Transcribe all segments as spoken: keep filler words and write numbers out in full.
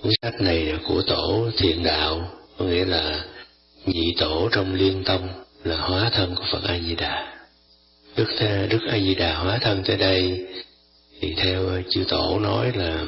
Cuốn sách này là của tổ Thiện Đạo, có nghĩa là nhị tổ trong Liên Tông, là hóa thân của Phật A Di Đà. Đức Đức A Di Đà hóa thân tới đây thì theo chư tổ nói là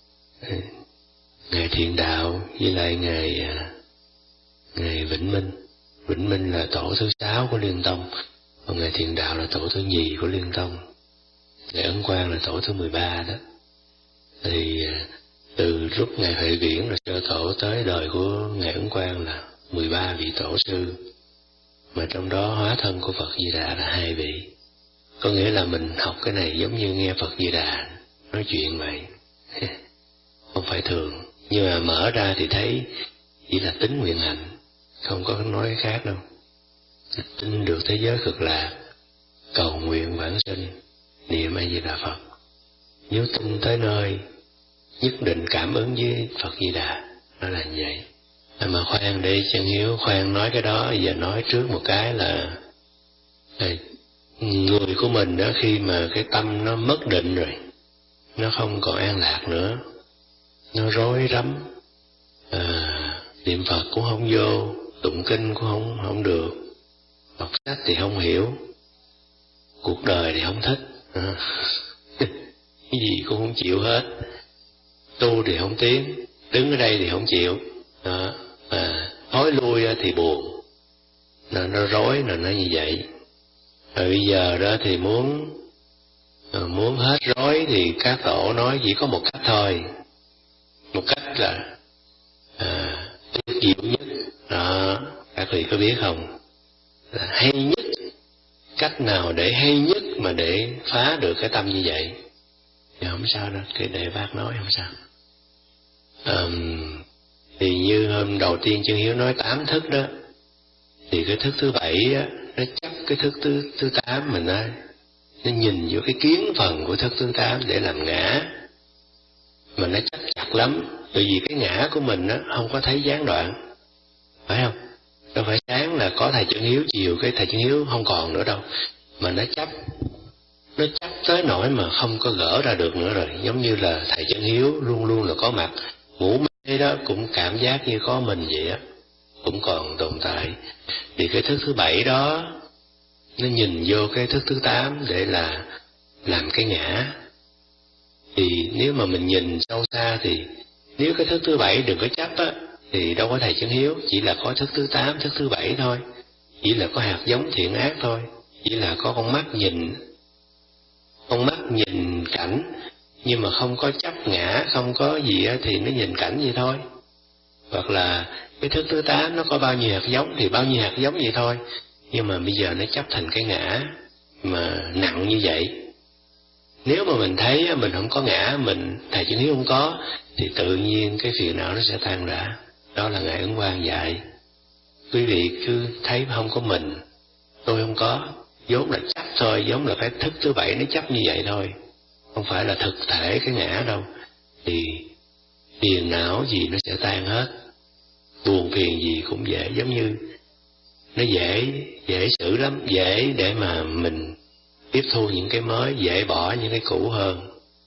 ngài Thiện Đạo với lại ngài ngài Vĩnh Minh. Vĩnh Minh là tổ thứ sáu của Liên Tông, còn ngài Thiện Đạo là tổ thứ nhì của Liên Tông. Ngài Ấn Quang là tổ thứ mười ba đó. Thì từ lúc ngài Huệ Viễn là sơ tổ tới đời của ngài Ấn Quang là mười ba vị tổ sư, mà trong đó hóa thân của Phật Di Đà là hai vị. Có nghĩa là mình học cái này giống như nghe Phật Di Đà nói chuyện vậy. Không phải thường, nhưng mà mở ra thì thấy chỉ là tính nguyện hạnh, không có nói cái khác đâu. Tin được thế giới cực lạc, cầu nguyện vãng sinh, niệm A Di Đà Phật. Nếu tin tới nơi, nhất định cảm ứng với Phật Di Đà, nó là như vậy. Mà khoan đi Chân Hiếu, khoan nói cái đó, giờ nói trước một cái là người của mình đó, khi mà cái tâm nó mất định rồi, nó không còn an lạc nữa, nó rối rắm, à, niệm Phật cũng không vô, tụng kinh cũng không không được, đọc sách thì không hiểu, cuộc đời thì không thích, à, cái gì cũng không chịu hết, tu thì không tiến, đứng ở đây thì không chịu, đó, à, thối lui thì buồn, nó nó rối, là nó như vậy. Rồi bây giờ đó thì muốn muốn hết rối thì các tổ nói chỉ có một cách thôi, một cách là à, tuyệt diệu nhất đó, các vị có biết không, là hay nhất, cách nào để hay nhất mà để phá được cái tâm như vậy thì không sao đâu, cái để bác nói không sao. À, thì như hôm đầu tiên Chân Hiếu nói tám thức đó, thì cái thức thứ bảy á, nó chấp cái thức thứ thứ tám, mình nó nó nhìn vô cái kiến phần của thức thứ tám để làm ngã, mà nó chấp chặt lắm, bởi vì cái ngã của mình á không có thấy gián đoạn, phải không? Đâu phải sáng là có thầy Chân Hiếu, chiều cái thầy Chân Hiếu không còn nữa đâu, mà nó chấp, nó chấp tới nỗi mà không có gỡ ra được nữa rồi, giống như là thầy Chân Hiếu luôn luôn là có mặt, ngủ mê đó cũng cảm giác như có mình vậy á, cũng còn tồn tại. Thì cái thức thứ bảy đó nó nhìn vô cái thức thứ tám để là làm cái ngã. Thì nếu mà mình nhìn sâu xa thì nếu cái thức thứ bảy đừng có chấp á, thì đâu có thầy Chân Hiếu, chỉ là có thức thứ tám, thức thứ bảy thôi, chỉ là có hạt giống thiện ác thôi, chỉ là có con mắt nhìn, con mắt nhìn cảnh, nhưng mà không có chấp ngã, không có gì á, thì nó nhìn cảnh vậy thôi. Hoặc là cái thức thứ tám nó có bao nhiêu hạt giống thì bao nhiêu hạt giống vậy thôi, nhưng mà bây giờ nó chấp thành cái ngã mà nặng như vậy. Nếu mà mình thấy mình không có ngã, mình thầy Chân Hiếu không có, thì tự nhiên cái phiền não nó sẽ tan rã. Đó là ngài Ấn Quang dạy. Quý vị cứ thấy không có mình, tôi không có, vốn là chấp thôi, vốn là cái thức thứ bảy nó chấp như vậy thôi, không phải là thực thể cái ngã đâu. Thì phiền não gì nó sẽ tan hết, buồn phiền gì cũng dễ, giống như nó dễ dễ xử lắm, dễ để mà mình tiếp thu những cái mới, dễ bỏ những cái cũ hơn.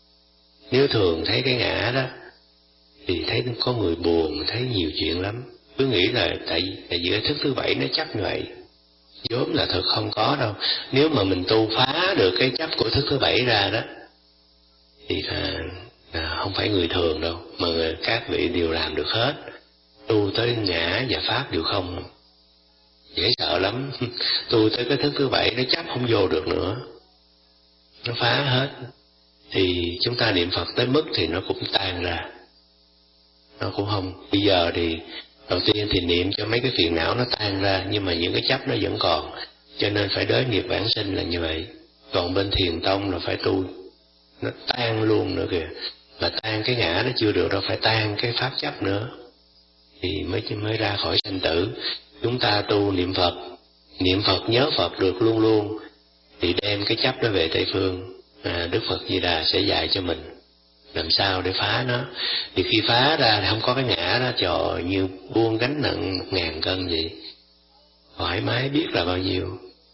Nếu thường thấy cái ngã đó thì thấy có người buồn, thấy nhiều chuyện lắm, cứ nghĩ là tại tại vì cái thức thứ bảy nó chấp như vậy, vốn là thực không có đâu. Nếu mà mình tu phá được cái chấp của thức thứ bảy ra đó thì là, là không phải người thường đâu, mà các vị đều làm được hết, tu tới ngã và pháp đều không, dễ sợ lắm. Tu tới cái thức thứ bảy nó chấp không vô được nữa, nó phá hết. Thì chúng ta niệm Phật tới mức thì nó cũng tan ra, nó cũng không. Bây giờ thì đầu tiên thì niệm cho mấy cái phiền não nó tan ra, nhưng mà những cái chấp nó vẫn còn, cho nên phải đới nghiệp vãng sinh là như vậy. Còn bên Thiền Tông là phải tu nó tan luôn nữa kìa, mà tan cái ngã nó chưa được đâu, phải tan cái pháp chấp nữa thì mới mới ra khỏi sanh tử. Chúng ta tu niệm Phật, niệm Phật nhớ Phật được luôn luôn, thì đem cái chấp đó về Tây Phương, à, Đức Phật Di Đà sẽ dạy cho mình làm sao để phá nó. Thì khi phá ra thì không có cái ngã đó, trời, như buông gánh nặng một ngàn cân vậy, thoải mái biết là bao nhiêu.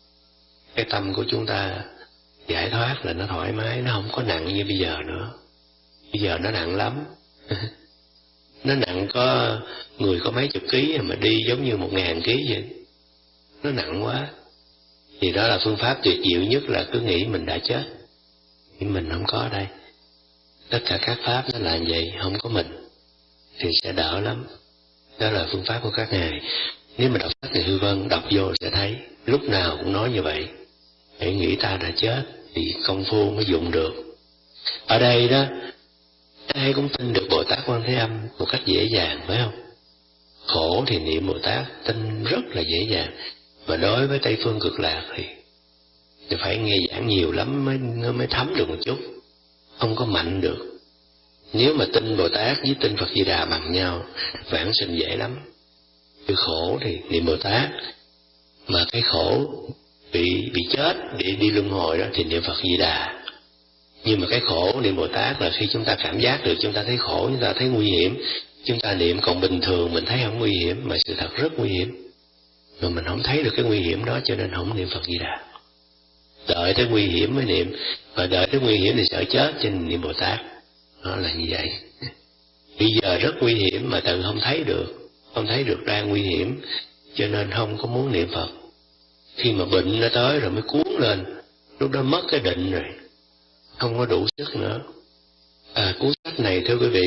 Cái tâm của chúng ta giải thoát là nó thoải mái, nó không có nặng như bây giờ nữa. Bây giờ nó nặng lắm. Nó nặng có người có mấy chục ký mà đi giống như một ngàn ký vậy. Nó nặng quá. Thì đó là phương pháp tuyệt diệu nhất, là cứ nghĩ mình đã chết. Nhưng mình không có ở đây. Tất cả các pháp nó là vậy, không có mình. Thì sẽ đỡ lắm. Đó là phương pháp của các ngài. Nếu mà đọc sách thì Hư Vân đọc vô sẽ thấy. Lúc nào cũng nói như vậy. Hãy nghĩ ta đã chết thì công phu mới dụng được. Ở đây đó, ai cũng tin được Bồ Tát Quan Thế Âm một cách dễ dàng, phải không? Khổ thì niệm Bồ Tát tin rất là dễ dàng. Mà đối với Tây Phương Cực Lạc thì, thì phải nghe giảng nhiều lắm mới, nó mới thấm được một chút. Không có mạnh được. Nếu mà tin Bồ Tát với tin Phật Di Đà bằng nhau, vãng sinh dễ lắm. Cái khổ thì niệm Bồ Tát, mà cái khổ bị bị chết để đi luân hồi đó thì niệm Phật Di Đà. Nhưng mà cái khổ niệm Bồ Tát là khi chúng ta cảm giác được, chúng ta thấy khổ, chúng ta thấy nguy hiểm, chúng ta niệm. Còn bình thường mình thấy không nguy hiểm, mà sự thật rất nguy hiểm, mà mình không thấy được cái nguy hiểm đó, cho nên không niệm Phật Di Đà. Đợi tới nguy hiểm mới niệm, và đợi tới nguy hiểm thì sợ chết cho nên niệm Bồ Tát. Nó là như vậy. Bây giờ rất nguy hiểm mà tự không thấy được, không thấy được đang nguy hiểm, cho nên không có muốn niệm Phật. Khi mà bệnh nó tới rồi mới cuốn lên, lúc đó mất cái định rồi, không có đủ sức nữa. À, cuốn sách này thưa quý vị,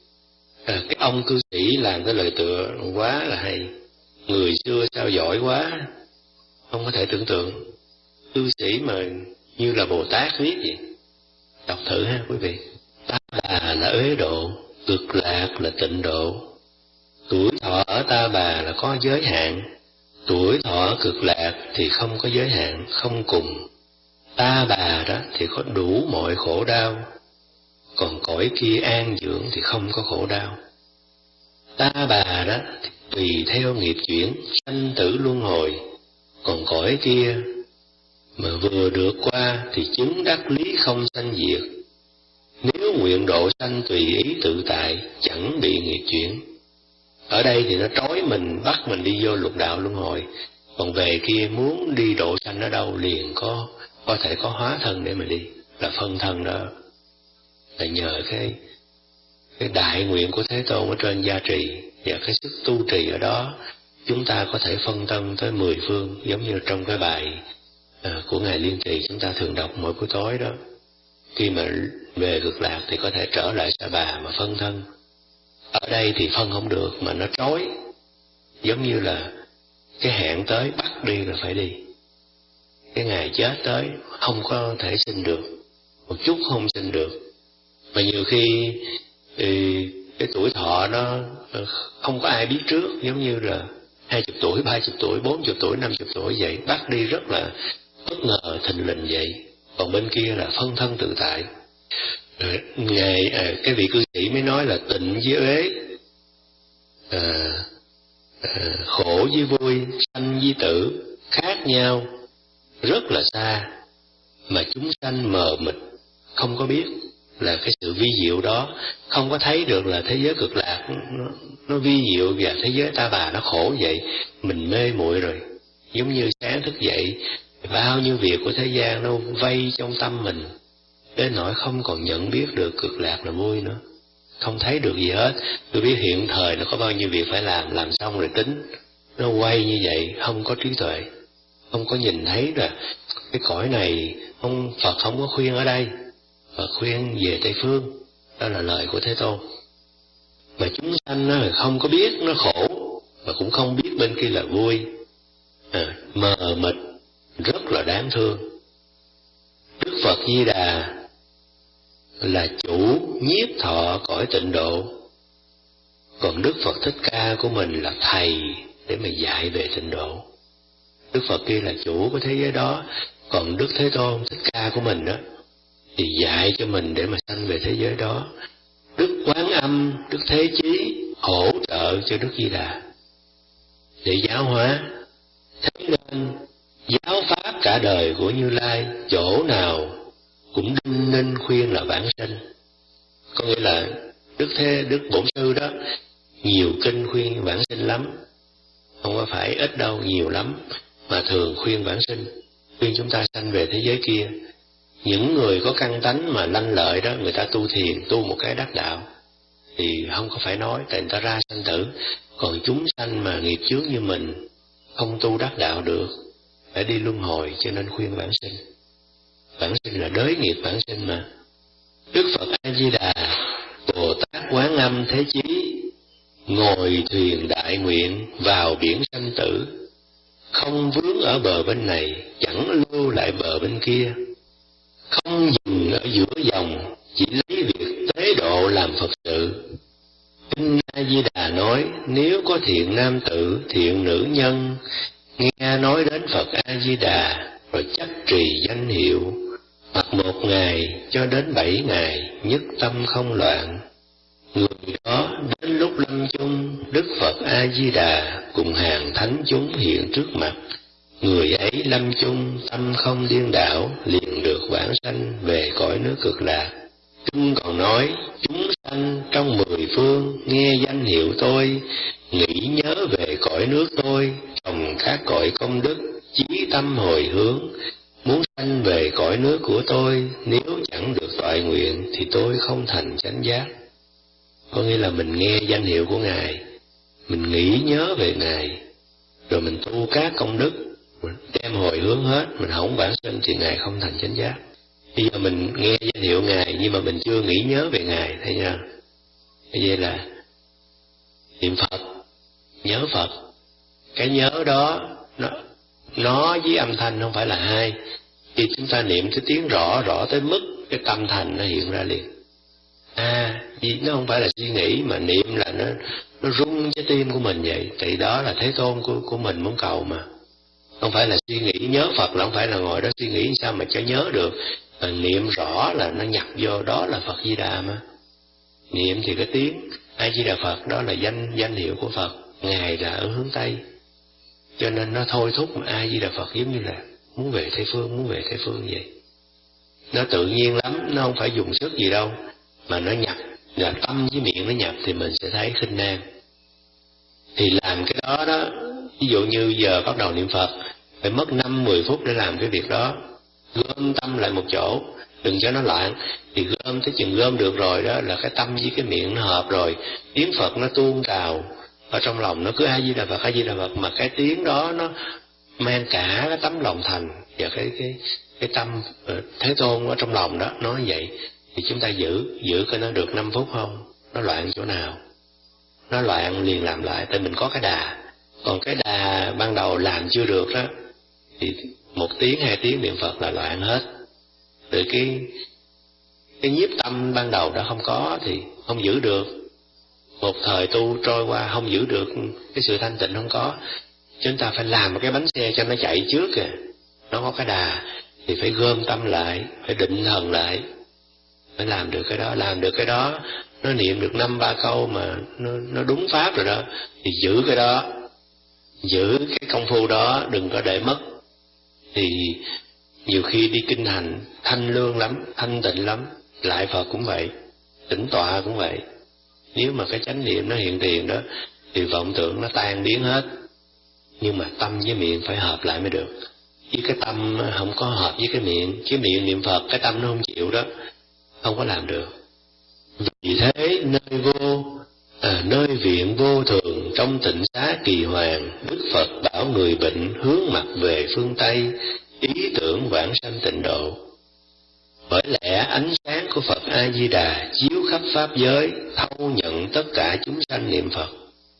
à, cái ông cư sĩ làm cái lời tựa quá là hay. Người xưa sao giỏi quá, không có thể tưởng tượng. Cư sĩ mà như là Bồ Tát viết vậy. Đọc thử ha quý vị. Ta bà là uế độ, cực lạc là tịnh độ. Tuổi thọ ở Ta Bà là có giới hạn, tuổi thọ cực lạc thì không có giới hạn, không cùng. Ta Bà đó thì có đủ mọi khổ đau, còn cõi kia an dưỡng thì không có khổ đau. Ta Bà đó thì tùy theo nghiệp chuyển, sanh tử luân hồi, còn cõi kia mà vừa được qua thì chứng đắc lý không sanh diệt. Nếu nguyện độ sanh tùy ý tự tại, chẳng bị nghiệp chuyển. Ở đây thì nó trói mình, bắt mình đi vô lục đạo luân hồi, còn về kia muốn đi độ sanh ở đâu liền có có thể có hóa thân để mà đi, là phân thân đó. Là nhờ cái cái đại nguyện của Thế Tôn ở trên gia trì, và cái sức tu trì ở đó, chúng ta có thể phân thân tới mười phương, giống như trong cái bài à, của Ngài Liên Trì chúng ta thường đọc mỗi buổi tối đó. Khi mà về cực lạc thì có thể trở lại Sa Bà mà phân thân. Ở đây thì phân không được, mà nó trói, giống như là cái hạn tới bắt đi là phải đi. Cái ngày chết tới không có thể sinh được, một chút không sinh được. Và nhiều khi thì cái tuổi thọ nó không có ai biết trước, giống như là hai chục tuổi, ba chục tuổi, bốn chục tuổi, năm chục tuổi vậy, bắt đi rất là bất ngờ, thình lình vậy. Còn bên kia là phân thân tự tại. Rồi, ngày à, cái vị cư sĩ mới nói là tịnh với uế, à, à, khổ với vui, sanh với tử khác nhau rất là xa, mà chúng sanh mờ mịt không có biết là cái sự vi diệu đó, không có thấy được là thế giới cực lạc nó, nó vi diệu, và thế giới Ta Bà nó khổ vậy. Mình mê muội rồi, giống như sáng thức dậy, bao nhiêu việc của thế gian nó vây trong tâm mình, đến nỗi không còn nhận biết được cực lạc là vui nữa, không thấy được gì hết. Tôi biết hiện thời nó có bao nhiêu việc phải làm, làm xong rồi tính. Nó quay như vậy, không có trí tuệ, không có nhìn thấy là cái cõi này ông Phật không có khuyên ở đây, Phật khuyên về Tây Phương. Đó là lời của Thế Tôn. Mà chúng sanh nó không có biết nó khổ, mà cũng không biết bên kia là vui, à, mờ mịt, rất là đáng thương. Đức Phật Di Đà là chủ nhiếp thọ cõi tịnh độ, còn Đức Phật Thích Ca của mình là thầy để mà dạy về tịnh độ. Đức Phật kia là chủ của thế giới đó, còn Đức Thế Tôn Thích Ca của mình đó thì dạy cho mình để mà sanh về thế giới đó. Đức Quán Âm, Đức Thế Chí hỗ trợ cho Đức Di Đà để giáo hóa. Thế nên giáo pháp cả đời của Như Lai chỗ nào cũng đinh ninh khuyên là vãng sinh. Có nghĩa là Đức Thế Đức Bổn Sư đó nhiều kinh khuyên vãng sinh lắm, không có phải ít đâu, nhiều lắm, mà thường khuyên vãng sinh, khuyên chúng ta sanh về thế giới kia. Những người có căn tánh mà lanh lợi đó, người ta tu thiền, tu một cái đắc đạo, thì không có phải nói, tại người ta ra sanh tử. Còn chúng sanh mà nghiệp chướng như mình, không tu đắc đạo được, phải đi luân hồi, cho nên khuyên vãng sinh. Vãng sinh là đới nghiệp vãng sinh mà. Đức Phật A Di Đà, Bồ Tát Quán Âm Thế Chí, ngồi thuyền đại nguyện vào biển sanh tử, không vướng ở bờ bên này, chẳng lưu lại bờ bên kia, không dừng ở giữa dòng, chỉ lấy việc tế độ làm Phật sự. Kinh A Di Đà nói, nếu có thiện nam tử, thiện nữ nhân nghe nói đến Phật A Di Đà rồi chắc trì danh hiệu, hoặc một ngày cho đến bảy ngày nhất tâm không loạn, người đó đến lúc lâm chung, Đức Phật A Di Đà cùng hàng thánh chúng hiện trước mặt, người ấy lâm chung tâm không điên đảo, liền được vãng sanh về cõi nước Cực Lạc. Kinh còn nói, chúng sanh trong mười phương nghe danh hiệu tôi, nghĩ nhớ về cõi nước tôi, trồng các cội công đức, chí tâm hồi hướng, muốn sanh về cõi nước của tôi, nếu chẳng được toại nguyện thì tôi không thành chánh giác. Có nghĩa là mình nghe danh hiệu của Ngài, mình nghĩ nhớ về Ngài, rồi mình tu các công đức, mình đem hồi hướng hết, mình không vãng sinh thì Ngài không thành chánh giác. Bây giờ mình nghe danh hiệu Ngài nhưng mà mình chưa nghĩ nhớ về Ngài, thấy chưa? Như vậy là niệm Phật, nhớ Phật. Cái nhớ đó nó, nó với âm thanh không phải là hai. Khi chúng ta niệm cái tiếng rõ rõ tới mức cái tâm thành nó hiện ra liền. À, vì nó không phải là suy nghĩ mà niệm là nó nó rung trái tim của mình vậy. Thì đó là Thế Tôn của của mình muốn cầu mà. Không phải là suy nghĩ nhớ Phật là không phải là ngồi đó suy nghĩ sao mà cho nhớ được. Mà niệm rõ là nó nhập vô, đó là Phật Di Đà mà. Niệm thì cái tiếng A Di Đà Phật đó là danh danh hiệu của Phật. Ngài là ở hướng Tây, cho nên nó thôi thúc mà A Di Đà Phật giống như là muốn về Tây Phương, muốn về Tây Phương vậy. Nó tự nhiên lắm, nó không phải dùng sức gì đâu, mà nó nhập, là tâm với miệng nó nhập thì mình sẽ thấy khinh nan. Thì làm cái đó đó, ví dụ như giờ bắt đầu niệm Phật, phải mất năm mười phút để làm cái việc đó. Gom tâm lại một chỗ, đừng cho nó loạn. Thì gom tới chừng gom được rồi đó là cái tâm với cái miệng nó hợp rồi, tiếng Phật nó tuôn trào ở trong lòng, nó cứ A Di Đà Phật, A Di Đà Phật, mà cái tiếng đó nó mang cả cái tấm lòng thành và cái cái cái tâm Thế Tôn ở trong lòng đó, nói vậy. Thì chúng ta giữ giữ coi nó được năm phút không, nó loạn chỗ nào, nó loạn liền làm lại, tại mình có cái đà. Còn cái đà ban đầu làm chưa được đó thì một tiếng hai tiếng niệm Phật là loạn hết. Từ cái cái nhiếp tâm ban đầu đã không có thì không giữ được. Một thời tu trôi qua không giữ được cái sự thanh tịnh không có. Chúng ta phải làm một cái bánh xe cho nó chạy trước kìa, nó có cái đà thì phải gom tâm lại, phải định thần lại, phải làm được cái đó. Làm được cái đó, nó niệm được năm ba câu mà nó, nó đúng pháp rồi đó, thì giữ cái đó, giữ cái công phu đó, đừng có để mất. Thì nhiều khi đi kinh hành thanh lương lắm, thanh tịnh lắm. Lại Phật cũng vậy, tĩnh tọa cũng vậy. Nếu mà cái chánh niệm nó hiện tiền đó thì vọng tưởng nó tan biến hết. Nhưng mà tâm với miệng phải hợp lại mới được. Chứ cái tâm không có hợp với cái miệng, cái miệng niệm Phật, cái tâm nó không chịu đó, không có làm được. Vì thế nơi vô à, nơi viện vô thường, trong tịnh xá kỳ hoàng, Đức Phật bảo người bệnh hướng mặt về phương Tây, ý tưởng vãng sanh tịnh độ. Bởi lẽ ánh sáng của Phật A Di Đà chiếu khắp pháp giới, thâu nhận tất cả chúng sanh niệm Phật.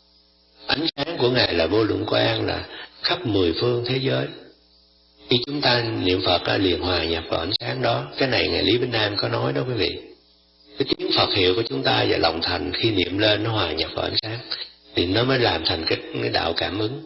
Ánh sáng của Ngài là vô lượng quang, là khắp mười phương thế giới. Khi chúng ta niệm Phật liền hòa nhập vào ánh sáng đó. Cái này Ngài Lý Bỉnh Nam có nói đó quý vị. Cái tiếng Phật hiệu của chúng ta và lòng thành khi niệm lên nó hòa nhập vào ánh sáng, thì nó mới làm thành cái, cái đạo cảm ứng.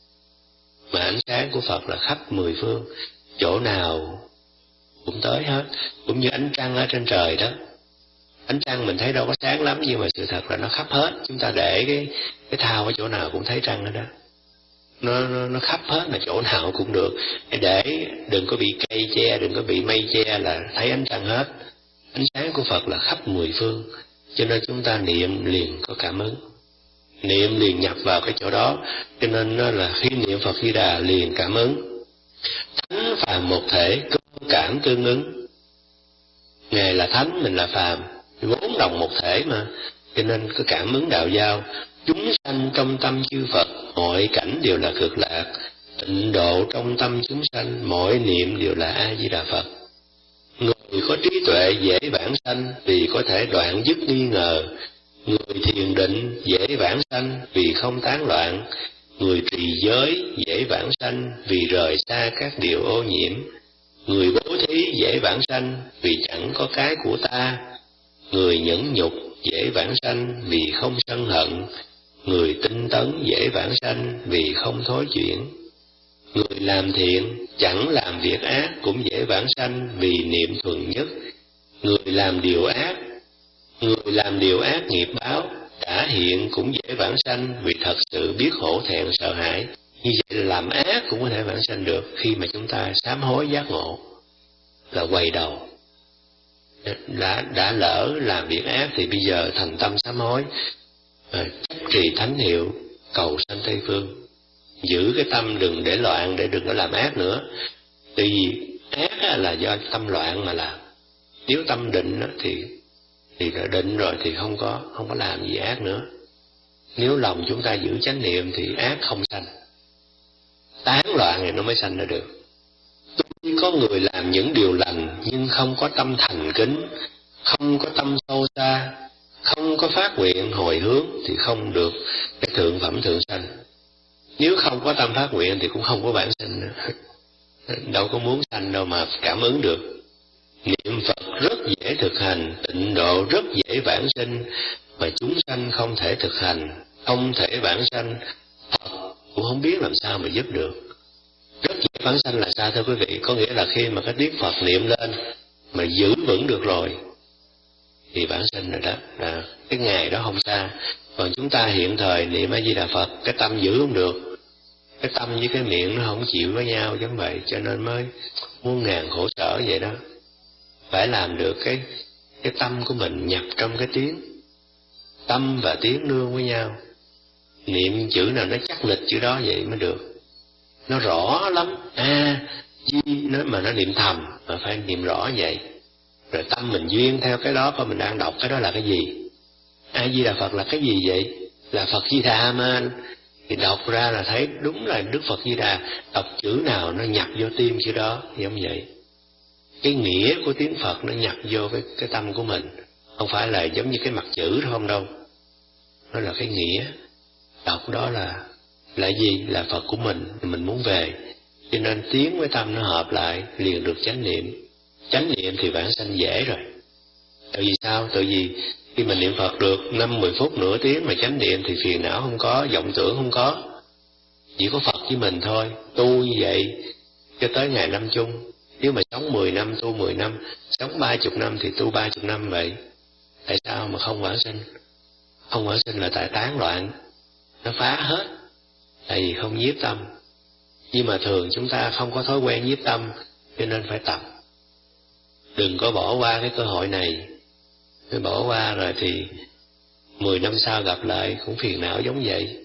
Mà ánh sáng của Phật là khắp mười phương, chỗ nào cũng tới hết. Cũng như ánh trăng ở trên trời đó. Ánh trăng mình thấy đâu có sáng lắm, nhưng mà sự thật là nó khắp hết. Chúng ta để cái cái thao ở chỗ nào cũng thấy trăng ở đó. Nó, nó, nó khắp hết, mà chỗ nào cũng được. Để đừng có bị cây che, đừng có bị mây che là thấy ánh trăng hết. Ánh sáng của Phật là khắp mười phương, cho nên chúng ta niệm liền có cảm ứng, niệm liền nhập vào cái chỗ đó. Cho nên là khi niệm Phật Di Đà liền cảm ứng. Thánh phàm một thể, cơ cảm tương ứng. Ngài là thánh, mình là phàm, vốn đồng một thể mà, Cho nên có cảm ứng đạo giao, chúng sanh trong tâm chư Phật, mọi cảnh đều là cực lạc. Tịnh độ trong tâm chúng sanh, mọi niệm đều là A Di Đà Phật. Người có trí tuệ dễ vãng sanh vì có thể đoạn dứt nghi ngờ. Người thiền định dễ vãng sanh vì không tán loạn. Người trì giới dễ vãng sanh vì rời xa các điều ô nhiễm. Người bố thí dễ vãng sanh vì chẳng có cái của ta. Người nhẫn nhục dễ vãng sanh vì không sân hận. Người tinh tấn dễ vãng sanh vì không thối chuyển. Người làm thiện chẳng làm việc ác cũng dễ vãng sanh vì niệm thuần nhất. Người làm điều ác, người làm điều ác nghiệp báo trả hiện cũng dễ vãng sanh vì thật sự biết hổ thẹn sợ hãi. Như vậy là làm ác cũng có thể vãng sanh được khi mà chúng ta sám hối giác ngộ, là quay đầu. Đã, đã lỡ làm việc ác thì bây giờ thành tâm sám hối, à, chấp trì thánh hiệu, cầu sanh Tây Phương. Giữ cái tâm đừng để loạn, để đừng có làm ác nữa. Tại vì ác là do tâm loạn mà làm. Nếu tâm định thì thì đã định rồi thì không có không có làm gì ác nữa. Nếu lòng chúng ta giữ chánh niệm thì ác không sanh. Tán loạn thì nó mới sanh ra được. Tuy có người làm những điều lành nhưng không có tâm thành kính, không có tâm sâu xa, không có phát nguyện hồi hướng thì không được cái thượng phẩm thượng sanh. Nếu không có tâm phát nguyện thì cũng không có vãng sinh nữa. Đâu có muốn sanh đâu mà cảm ứng được. Niệm Phật rất dễ thực hành, tịnh độ rất dễ vãng sinh, mà chúng sanh không thể thực hành, không thể vãng sanh. Phật cũng không biết làm sao mà giúp được. Rất dễ vãng sanh là sao thưa quý vị? Có nghĩa là khi mà cái tiếng Phật niệm lên mà giữ vững được rồi thì vãng sinh rồi đó, là cái ngày đó không xa. Còn chúng ta hiện thời niệm A Di Đà Phật, cái tâm giữ không được, cái tâm với cái miệng nó không chịu với nhau giống vậy, cho nên mới muôn ngàn khổ sở vậy đó. Phải làm được cái cái tâm của mình nhập trong cái tiếng, tâm và tiếng nương với nhau, niệm chữ nào nó chắc lịch chữ đó vậy mới được, nó rõ lắm. A Di nó mà nó niệm thầm mà phải niệm rõ vậy, rồi tâm mình duyên theo cái đó, coi mình đang đọc cái đó là cái gì. A Di Đà Phật là cái gì vậy? Là Phật Di Đà mà. Thì đọc ra là thấy đúng là Đức Phật Di Đà, đọc chữ nào nó nhập vô tim chữ đó, giống vậy. Cái nghĩa của tiếng Phật nó nhập vô với cái tâm của mình, không phải là giống như cái mặt chữ không đâu. Nó là cái nghĩa. Đọc đó là là gì? Là Phật của mình, mình muốn về. Cho nên tiếng với tâm nó hợp lại, liền được chánh niệm. Chánh niệm thì vãng sanh dễ rồi. Tại vì sao? Tại vì khi mình niệm Phật được năm mười phút nửa tiếng mà chánh niệm thì phiền não không có, vọng tưởng không có, chỉ có Phật với mình thôi. Tu như vậy cho tới ngày lâm chung. Nếu mà sống mười năm tu mười năm, sống ba chục năm thì tu ba chục năm vậy. Tại sao mà không vãng sinh? Không vãng sinh là tại tán loạn, nó phá hết, tại vì không nhiếp tâm. Nhưng mà thường chúng ta không có thói quen nhiếp tâm, cho nên phải tập. Đừng có bỏ qua cái cơ hội này. Nếu bỏ qua rồi thì mười năm sau gặp lại cũng phiền não giống vậy.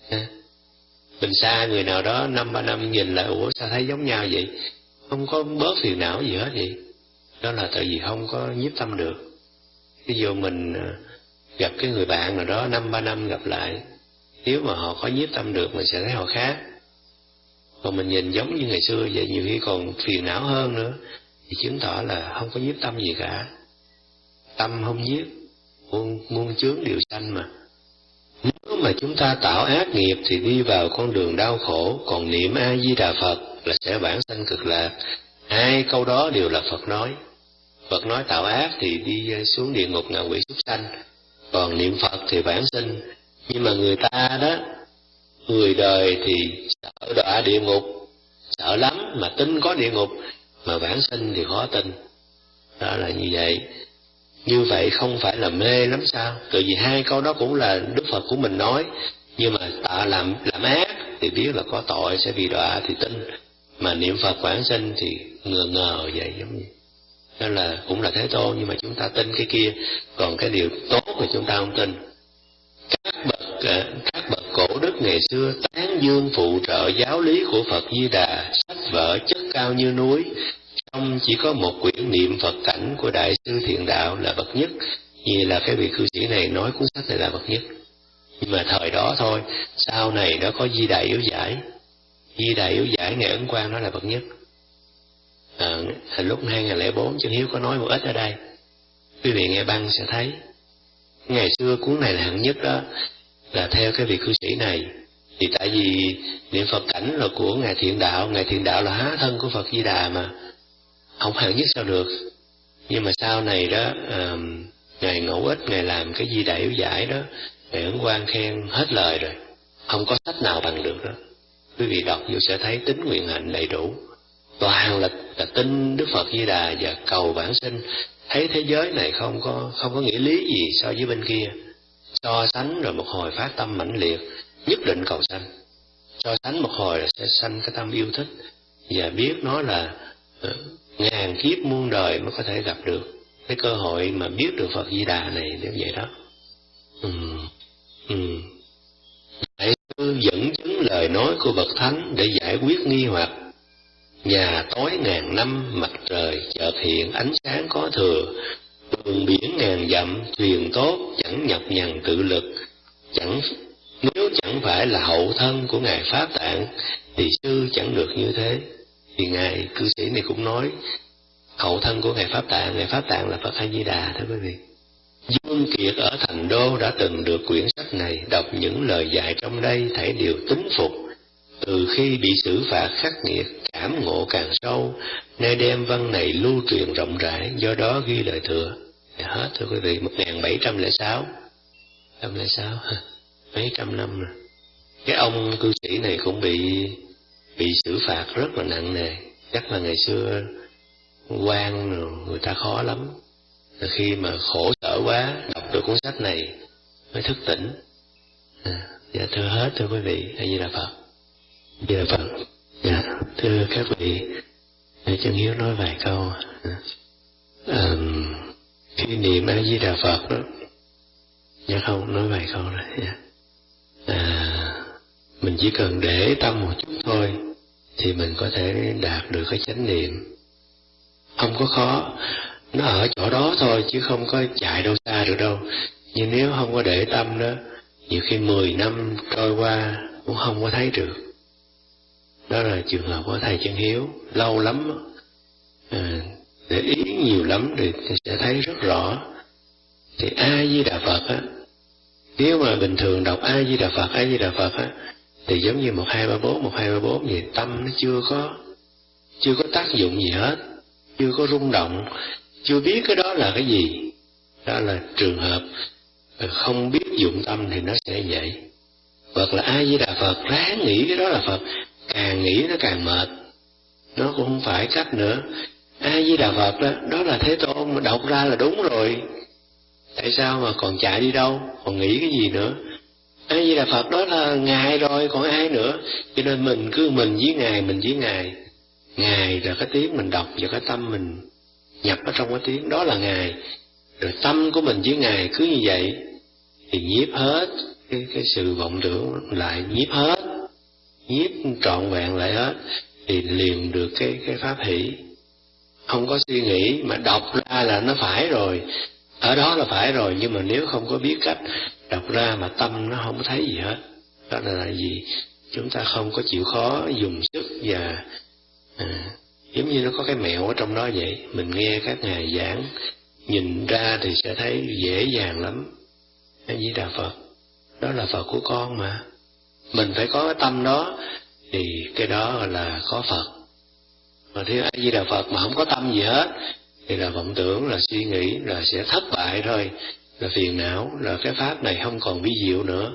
Mình xa người nào đó năm ba năm nhìn lại, ủa sao thấy giống nhau vậy? Không có bớt phiền não gì hết vậy. Đó là tại vì không có nhiếp tâm được. Ví dụ mình gặp cái người bạn nào đó năm ba năm gặp lại, nếu mà họ có nhiếp tâm được mình sẽ thấy họ khác. Còn mình nhìn giống như ngày xưa vậy, nhiều khi còn phiền não hơn nữa, thì chứng tỏ là không có nhiếp tâm gì cả. Tâm không nhiếp, muôn, muôn chướng đều sanh mà. Nếu mà chúng ta tạo ác nghiệp thì đi vào con đường đau khổ, còn niệm A Di Đà Phật là sẽ vãng sanh cực lạc. Hai câu đó đều là Phật nói. Phật nói tạo ác thì đi xuống địa ngục ngạ quỷ súc sanh, còn niệm Phật thì vãng sinh. Nhưng mà người ta đó, người đời thì sợ đọa địa ngục, sợ lắm, mà tin có địa ngục, mà vãng sinh thì khó tin. Đó là như vậy. Như vậy không phải là mê lắm sao? Tại vì hai câu đó cũng là Đức Phật của mình nói. Nhưng mà tạ làm làm ác thì biết là có tội sẽ bị đọa thì tin. Mà niệm Phật vãng sinh thì ngờ ngờ vậy giống như. Đó là cũng là Thế Tôn, nhưng mà chúng ta tin cái kia, còn cái điều tốt thì chúng ta không tin. Các bậc các bậc cổ đức ngày xưa tán dương phụ trợ giáo lý của Phật Di Đà, sách vở chất cao như núi. Trong chỉ có một quyển niệm Phật cảnh của Đại sư Thiện Đạo là bậc nhất, Vì là cái vị cư sĩ này nói cuốn sách này là bậc nhất. Nhưng mà thời đó thôi, sau này đó có Di Đà Yếu Giải. Di Đà Yếu Giải Ngài Ấn Quang nói là bậc nhất. À, lúc hai nghìn lẻ bốn Chân Hiếu có nói một ít ở đây, quý vị nghe băng sẽ thấy. Ngày xưa cuốn này là hạng nhất đó, là theo cái vị cư sĩ này. Thì tại vì niệm Phật cảnh là của Ngài Thiện Đạo, Ngài Thiện Đạo là há thân của Phật Di Đà mà, không hạng nhất sao được. Nhưng mà sau này đó, à, Ngài Ngẫu Ích, Ngài làm cái Di Đà Yếu Giải đó, Ngài Ấn Quang khen hết lời rồi, không có sách nào bằng được đó. Quý vị đọc vô sẽ thấy tính nguyện hạnh đầy đủ, toàn là, là tin Đức Phật Di Đà và cầu vãng sinh. Thấy thế giới này không có không có nghĩa lý gì so với bên kia, so sánh rồi một hồi phát tâm mãnh liệt, nhất định cầu sanh. So sánh một hồi là sẽ sanh cái tâm yêu thích, và biết nó là uh, ngàn kiếp muôn đời mới có thể gặp được cái cơ hội mà biết được Phật Di Đà này, nếu vậy đó. Ừ. Ừ. Hãy dẫn chứng lời nói của bậc thánh để giải quyết nghi hoặc. Nhà tối ngàn năm, mặt trời chợt hiện, ánh sáng có thừa. Đường biển ngàn dặm, thuyền tốt chẳng nhập nhằn tự lực. Chẳng nếu chẳng phải là hậu thân của Ngài Pháp Tạng thì sư chẳng được như thế. Thì Ngài cư sĩ này cũng nói hậu thân của Ngài Pháp Tạng, Ngài Pháp Tạng là Phật A Di Đà thưa quý vị. Dương Kiệt ở Thành Đô đã từng được quyển sách này, đọc những lời dạy trong đây thảy đều tín phục. Từ khi bị xử phạt khắc nghiệt, cảm ngộ càng sâu, nay đem văn này lưu truyền rộng rãi, do đó ghi lời thừa. Hết thưa quý vị, một nghìn bảy trăm lẻ sáu, trăm lẻ sáu, mấy trăm năm rồi. Cái ông cư sĩ này cũng bị bị xử phạt rất là nặng nề, chắc là ngày xưa quan rồi người ta khó lắm. Là khi mà khổ sở quá, đọc được cuốn sách này mới thức tỉnh. À, dạ thưa hết thưa quý vị, A Di Đà Phật. A Di Đà Phật. Dạ thưa các vị, Chân Hiếu nói vài câu. À, khi niệm A Di Đà Phật đó, dạ không nói vài câu rồi. Dạ. À, mình chỉ cần để tâm một chút thôi thì mình có thể đạt được cái chánh niệm. Không có khó, nó ở chỗ đó thôi chứ không có chạy đâu xa được đâu. Nhưng nếu không có để tâm đó, nhiều khi mười năm trôi qua cũng không có thấy được. Đó là trường hợp của thầy Chân Hiếu, lâu lắm, à, để ý nhiều lắm thì sẽ thấy rất rõ. Thì A Di Đà Phật á, nếu mà bình thường đọc A Di Đà Phật, A Di Đà Phật á, thì giống như một hai ba bốn, một hai ba bốn vậy, tâm nó chưa có chưa có tác dụng gì hết, chưa có rung động, chưa biết cái đó là cái gì. Đó là trường hợp không biết dụng tâm thì nó sẽ vậy. Phật là A Di Đà Phật, ráng nghĩ cái đó là Phật, càng nghĩ nó càng mệt, nó cũng không phải cách nữa. A Di Đà Phật đó, đó là Thế Tôn, mà đọc ra là đúng rồi, tại sao mà còn chạy đi đâu, còn nghĩ cái gì nữa. A Di Đà Phật đó là Ngài rồi, còn ai nữa. Cho nên mình cứ mình với Ngài, mình với Ngài. Ngài là cái tiếng mình đọc và cái tâm mình nhập ở trong cái tiếng đó là Ngài. Rồi tâm của mình với Ngài cứ như vậy thì nhiếp hết cái, cái sự vọng tưởng lại, nhiếp hết, nhiếp trọn vẹn lại hết, thì liền được cái, cái pháp hỷ. Không có suy nghĩ mà đọc ra là nó phải rồi, ở đó là phải rồi. Nhưng mà nếu không có biết cách đọc ra mà tâm nó không thấy gì hết, đó là gì? Chúng ta không có chịu khó dùng sức. Và à, giống như nó có cái mẹo ở trong đó vậy. Mình nghe các ngài giảng, nhìn ra thì sẽ thấy dễ dàng lắm. A Di Đà Phật, đó là Phật của con mà. Mình phải có cái tâm đó thì cái đó là có Phật. Mà nếu A Di Đà Phật mà không có tâm gì hết thì là vọng tưởng, là suy nghĩ, là sẽ thất bại thôi, là phiền não, là cái pháp này không còn vi diệu nữa.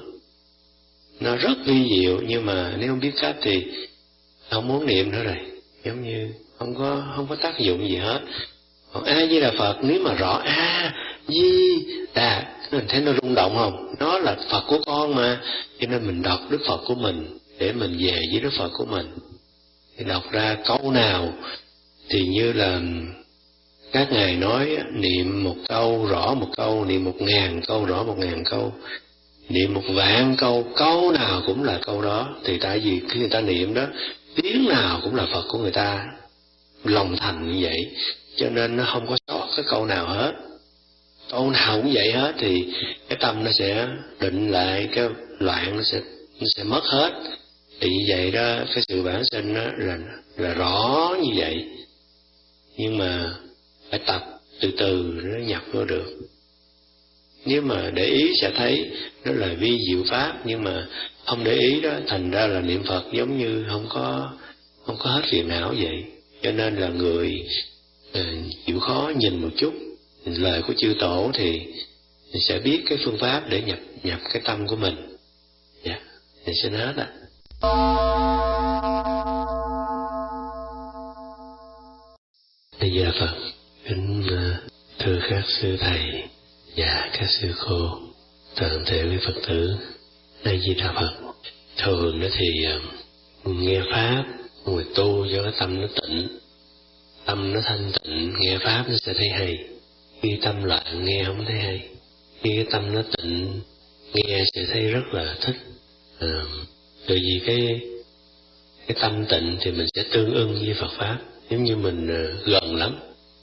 Nó rất vi diệu, nhưng mà nếu không biết cách thì không muốn niệm nữa rồi, giống như không có không có tác dụng gì hết. Còn A Di Đà Phật nếu mà rõ A Di Đà, mình thấy nó rung động không? Nó là Phật của con mà, cho nên mình đọc Đức Phật của mình để mình về với Đức Phật của mình. Thì đọc ra câu nào thì như là các ngài nói, niệm một câu rõ một câu, niệm một ngàn câu rõ một ngàn câu, niệm một vạn câu, câu nào cũng là câu đó. Thì tại vì khi người ta niệm đó, tiếng nào cũng là Phật của người ta, lòng thành như vậy, cho nên nó không có sót cái câu nào hết. Tổ nào cũng vậy hết thì cái tâm nó sẽ định lại, cái loạn nó sẽ nó sẽ mất hết. Thì như vậy đó, cái sự bản sinh đó là là rõ như vậy. Nhưng mà phải tập từ từ nó nhập vô được. Nếu mà để ý sẽ thấy nó là vi diệu pháp, nhưng mà không để ý đó, thành ra là niệm Phật giống như không có không có hết phiền não vậy. Cho nên là người uh, chịu khó nhìn một chút lời của chư tổ thì sẽ biết cái phương pháp để nhập nhập cái tâm của mình. Dạ, yeah. Thì xin hết ạ. Bây giờ Phật kính uh, thưa các sư thầy và các sư cô, toàn thể quý Phật tử A Di Đà Phật. Thường đó thì uh, nghe pháp người tu cho cái tâm nó tịnh, tâm nó thanh tịnh, nghe pháp nó sẽ thấy hay. Khi tâm loạn nghe không thấy hay. Khi cái tâm nó tịnh nghe sẽ thấy rất là thích. À, bởi vì cái cái tâm tịnh thì mình sẽ tương ưng với Phật pháp. Giống như mình uh, gần lắm,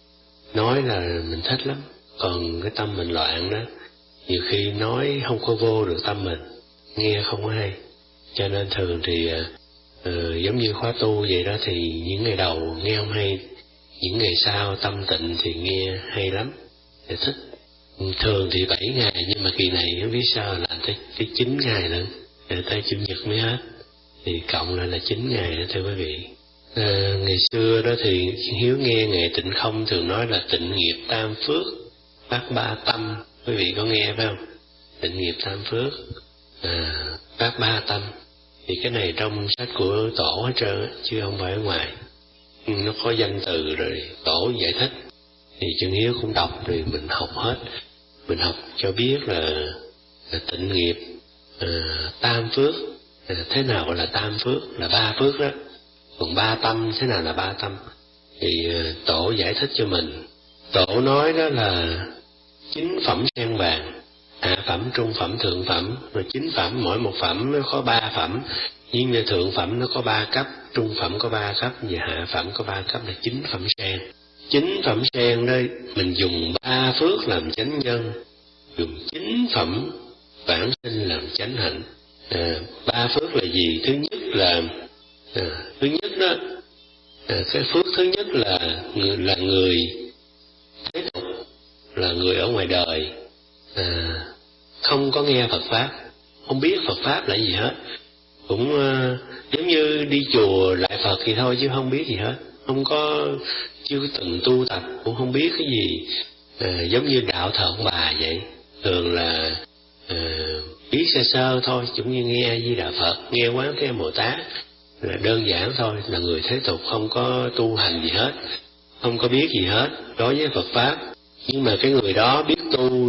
nói là mình thích lắm. Còn cái tâm mình loạn đó, nhiều khi nói không có vô được tâm mình, nghe không có hay. Cho nên thường thì uh, uh, giống như khóa tu vậy đó, thì những ngày đầu nghe không hay, những ngày sau tâm tịnh thì nghe hay lắm, thì thích. Thường thì bảy ngày, nhưng mà kỳ này không biết sao làm tới, tới chín ngày lận, rồi tới Chủ nhật mới hết, thì cộng lại là chín ngày đó thưa quý vị. À, ngày xưa đó thì Hiếu nghe ngày tịnh không thường nói là tịnh nghiệp tam phước, phát ba tâm. Quý vị có nghe phải không? Tịnh nghiệp tam phước, à, phát ba tâm. Thì cái này trong sách của tổ hết trơn, chứ không phải ở ngoài. Nó có danh từ rồi tổ giải thích, thì chân Hiếu cũng đọc rồi mình học hết. Mình học cho biết là, là tịnh nghiệp à, tam phước. À, thế nào gọi là tam phước? Là ba phước đó. Còn ba tâm, thế nào là ba tâm? Thì à, tổ giải thích cho mình. Tổ nói đó là chính phẩm sen vàng, hạ phẩm, trung phẩm, thượng phẩm. Rồi chính phẩm, mỗi một phẩm nó có ba phẩm. Nhưng mà thượng phẩm nó có ba cấp, trung phẩm có ba cấp, và hạ phẩm có ba cấp, là chính phẩm sen. Chính phẩm sen đây mình dùng ba phước làm chánh nhân, dùng chính phẩm bản sinh làm chánh hạnh. À, ba phước là gì? Thứ nhất là à, thứ nhất đó à, cái phước thứ nhất là người, là người thế tục, là người ở ngoài đời, à, không có nghe Phật pháp, không biết Phật pháp là gì hết, cũng uh, giống như đi chùa lại Phật thì thôi, chứ không biết gì hết, không có chưa từng tu tập, cũng không biết cái gì. À, giống như đạo thờ ông bà vậy, thường là à, biết sơ sơ thôi, cũng như nghe A Di Đà Phật, nghe Quán Thế Âm Bồ Tát, là đơn giản thôi, là người thế tục, không có tu hành gì hết, không có biết gì hết đối với Phật pháp. Nhưng mà cái người đó biết tu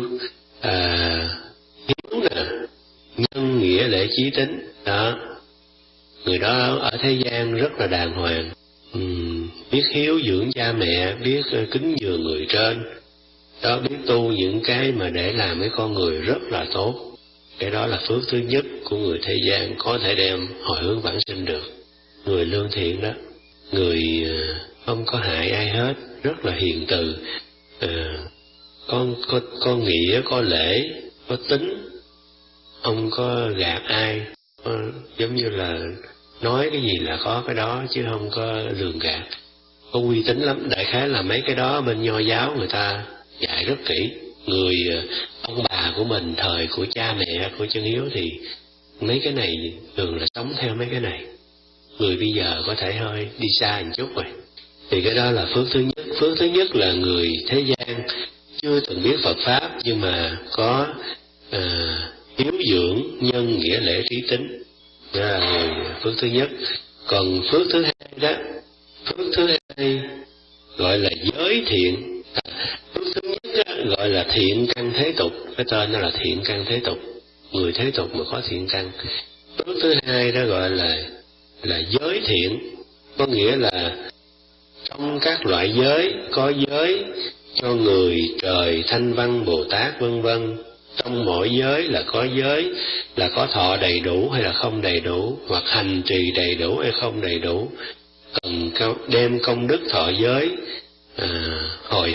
à, hiếu nè, nhân nghĩa lễ trí tính đó, người đó ở thế gian rất là đàng hoàng. Uhm, biết hiếu dưỡng cha mẹ, biết uh, kính nhường người trên đó, biết tu những cái mà để làm cái con người rất là tốt. Cái đó là phước thứ nhất của người thế gian, có thể đem hồi hướng vãng sinh được. Người lương thiện đó, người uh, không có hại ai hết, rất là hiền từ, uh, có, có, có nghĩa, có lễ, có tính, không có gạt ai, có, giống như là nói cái gì là có cái đó, chứ không có lường gạt, có uy tín lắm. Đại khái là mấy cái đó bên Nho giáo người ta dạy rất kỹ. Người ông bà của mình, thời của cha mẹ của chân Hiếu thì mấy cái này thường là sống theo mấy cái này. Người bây giờ có thể hơi đi xa một chút rồi. Thì cái đó là phước thứ nhất. Phước thứ nhất là người thế gian chưa từng biết Phật pháp, nhưng mà có à, hiếu dưỡng nhân nghĩa lễ trí tính. Đó là phước thứ nhất. Còn phước thứ hai đó, phước thứ hai gọi là giới thiện. Phước thứ nhất đó, gọi là thiện căn thế tục. Cái tên nó là thiện căn thế tục, người thế tục mà có thiện căn. Phước thứ hai đó gọi là là giới thiện, có nghĩa là trong các loại giới có giới cho người, trời, thanh văn, Bồ Tát vân vân. Trong mỗi giới là có giới là có thọ đầy đủ hay là không đầy đủ, hoặc hành trì đầy đủ hay không đầy đủ, cần đem công đức thọ giới à, hồi hướng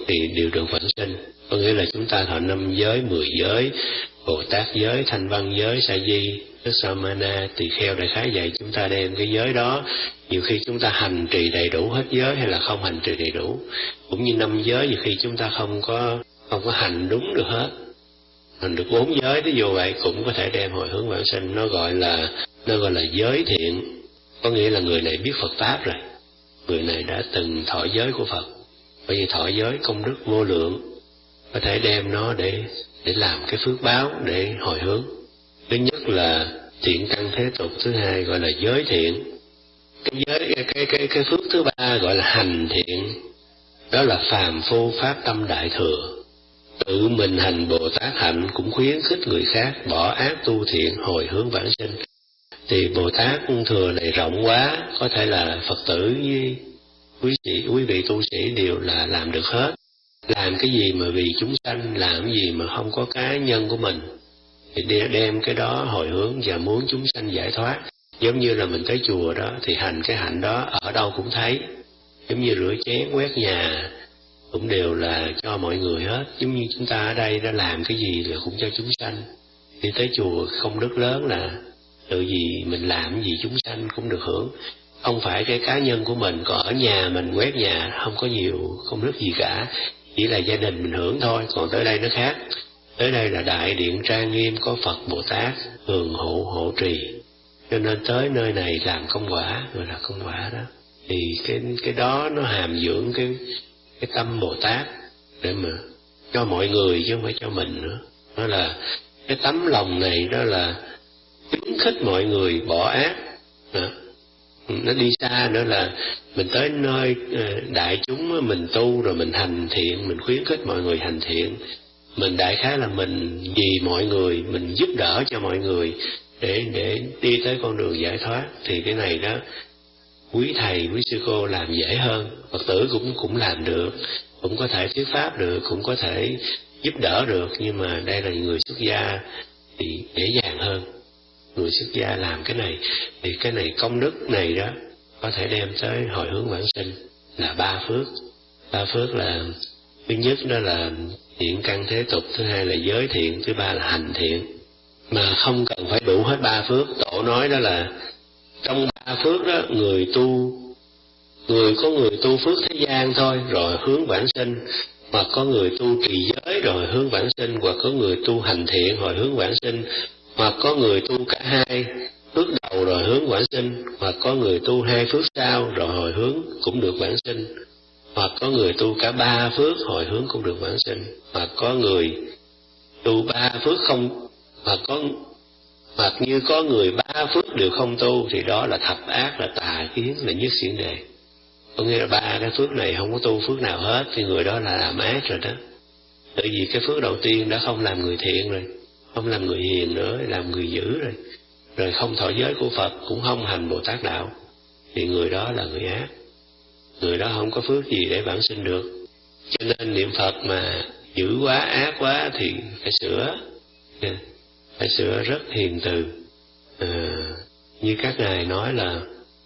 thì đều được vãng sinh. Có nghĩa là chúng ta thọ năm giới, mười giới, Bồ Tát giới, Thanh Văn giới, Sa Di, Đức Samana, Tỳ Kheo đại khái vậy. Chúng ta đem cái giới đó, nhiều khi chúng ta hành trì đầy đủ hết giới hay là không hành trì đầy đủ. Cũng như năm giới, nhiều khi chúng ta không có không có hành đúng được hết. Hành được bốn giới, ví dụ vậy cũng có thể đem hồi hướng vãng sinh. Nó gọi là nó gọi là giới thiện, có nghĩa là người này biết Phật pháp rồi, người này đã từng thọ giới của Phật, bởi vì thọ giới công đức vô lượng, có thể đem nó để để làm cái phước báo để hồi hướng. Thứ nhất là thiện căn thế tục, thứ hai gọi là giới thiện. Cái giới cái cái cái, cái phước thứ ba gọi là hành thiện, đó là phàm phu pháp tâm đại thừa. Tự mình hành Bồ Tát hạnh cũng khuyến khích người khác bỏ ác tu thiện hồi hướng vãng sinh. Thì Bồ Tát thừa này rộng quá, có thể là Phật tử với quý sĩ, quý vị tu sĩ đều là làm được hết. Làm cái gì mà vì chúng sanh, làm cái gì mà không có cá nhân của mình, thì đem cái đó hồi hướng và muốn chúng sanh giải thoát. Giống như là mình tới chùa đó thì hành cái hạnh đó ở đâu cũng thấy. Giống như rửa chén, quét nhà cũng đều là cho mọi người hết. Giống như chúng ta ở đây đã làm cái gì là cũng cho chúng sanh. Đi tới chùa không đức lớn là tự gì mình làm cái gì chúng sanh cũng được hưởng. Không phải cái cá nhân của mình, còn ở nhà mình quét nhà không có nhiều không đức gì cả, chỉ là gia đình mình hưởng thôi. Còn tới đây nó khác, tới đây là đại điện trang nghiêm, có Phật Bồ Tát thường hộ hộ trì, cho nên tới nơi này làm công quả, gọi là công quả đó. Thì cái cái đó nó hàm dưỡng cái cái tâm Bồ Tát để mà cho mọi người chứ không phải cho mình nữa. Đó là cái tấm lòng này, đó là khuyến khích mọi người bỏ ác. Đó. Nó đi xa nữa là mình tới nơi đại chúng mình tu rồi mình hành thiện, mình khuyến khích mọi người hành thiện. Mình đại khái là mình vì mọi người, mình giúp đỡ cho mọi người để để đi tới con đường giải thoát. Thì cái này đó quý thầy, quý sư cô làm dễ hơn. Phật tử cũng cũng làm được, cũng có thể thuyết pháp được, cũng có thể giúp đỡ được, nhưng mà đây là người xuất gia thì dễ dàng hơn. Người xuất gia làm cái này thì cái này công đức này đó có thể đem tới hồi hướng vãng sinh là ba phước. Ba phước là thứ nhất đó là thiện căn thế tục, thứ hai là giới thiện, thứ ba là hành thiện. Mà không cần phải đủ hết ba phước. Tổ nói đó là trong ba phước đó, người tu người có người tu phước thế gian thôi rồi hướng vãng sinh, hoặc có người tu trì giới rồi hướng vãng sinh, hoặc có người tu hành thiện rồi hướng vãng sinh, hoặc có người tu cả hai phước đầu rồi hướng vãng sinh, hoặc có người tu hai phước sau rồi hồi hướng cũng được vãng sinh, hoặc có người tu cả ba phước hồi hướng cũng được vãng sinh, hoặc có người tu ba phước không, hoặc có hoặc như có người ba phước đều không tu thì đó là thập ác, là tà kiến, là nhất xiển đề. Có nghĩa là ba cái phước này không có tu phước nào hết thì người đó là làm ác rồi đó. Bởi vì cái phước đầu tiên đã không làm người thiện rồi, không làm người hiền nữa, làm người dữ rồi, rồi không thọ giới của Phật, cũng không hành Bồ Tát đạo, thì người đó là người ác. Người đó không có phước gì để vãng sinh được. Cho nên niệm Phật mà dữ quá, ác quá thì phải sửa, phải sửa rất hiền từ. À, như các ngài nói là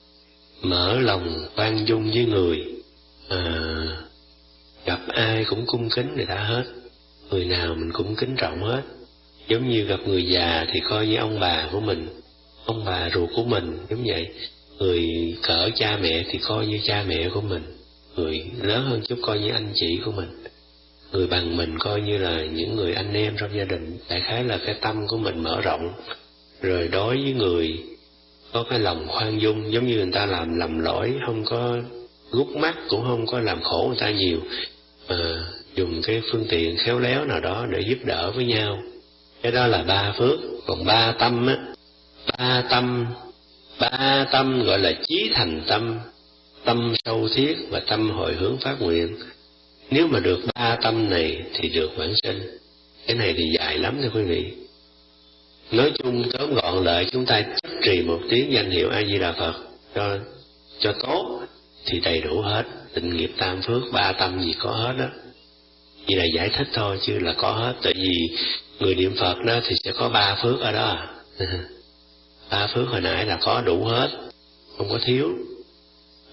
mở lòng khoan dung với người, à, gặp ai cũng cung kính người ta hết, người nào mình cũng kính trọng hết. Giống như gặp người già thì coi như ông bà của mình, ông bà ruột của mình, giống vậy. Người cỡ cha mẹ thì coi như cha mẹ của mình, người lớn hơn chút coi như anh chị của mình, người bằng mình coi như là những người anh em trong gia đình. Đại khái là cái tâm của mình mở rộng, rồi đối với người có cái lòng khoan dung. Giống như người ta làm lầm lỗi, không có gút mắt, cũng không có làm khổ người ta nhiều, mà dùng cái phương tiện khéo léo nào đó để giúp đỡ với nhau. Cái đó là ba phước. Còn ba tâm á, ba tâm ba tâm gọi là chí thành tâm, tâm sâu thiết và tâm hồi hướng phát nguyện. Nếu mà được ba tâm này thì được vãng sinh. Cái này thì dài lắm thưa quý vị. Nói chung tóm gọn lại, chúng ta chấp trì một tiếng danh hiệu A Di Đà Phật cho cho tốt thì đầy đủ hết. Tịnh nghiệp tam phước, ba tâm gì có hết đó. Chỉ là giải thích thôi chứ là có hết. Tại vì người niệm Phật đó thì sẽ có ba phước ở đó. Ba phước hồi nãy là có đủ hết, không có thiếu.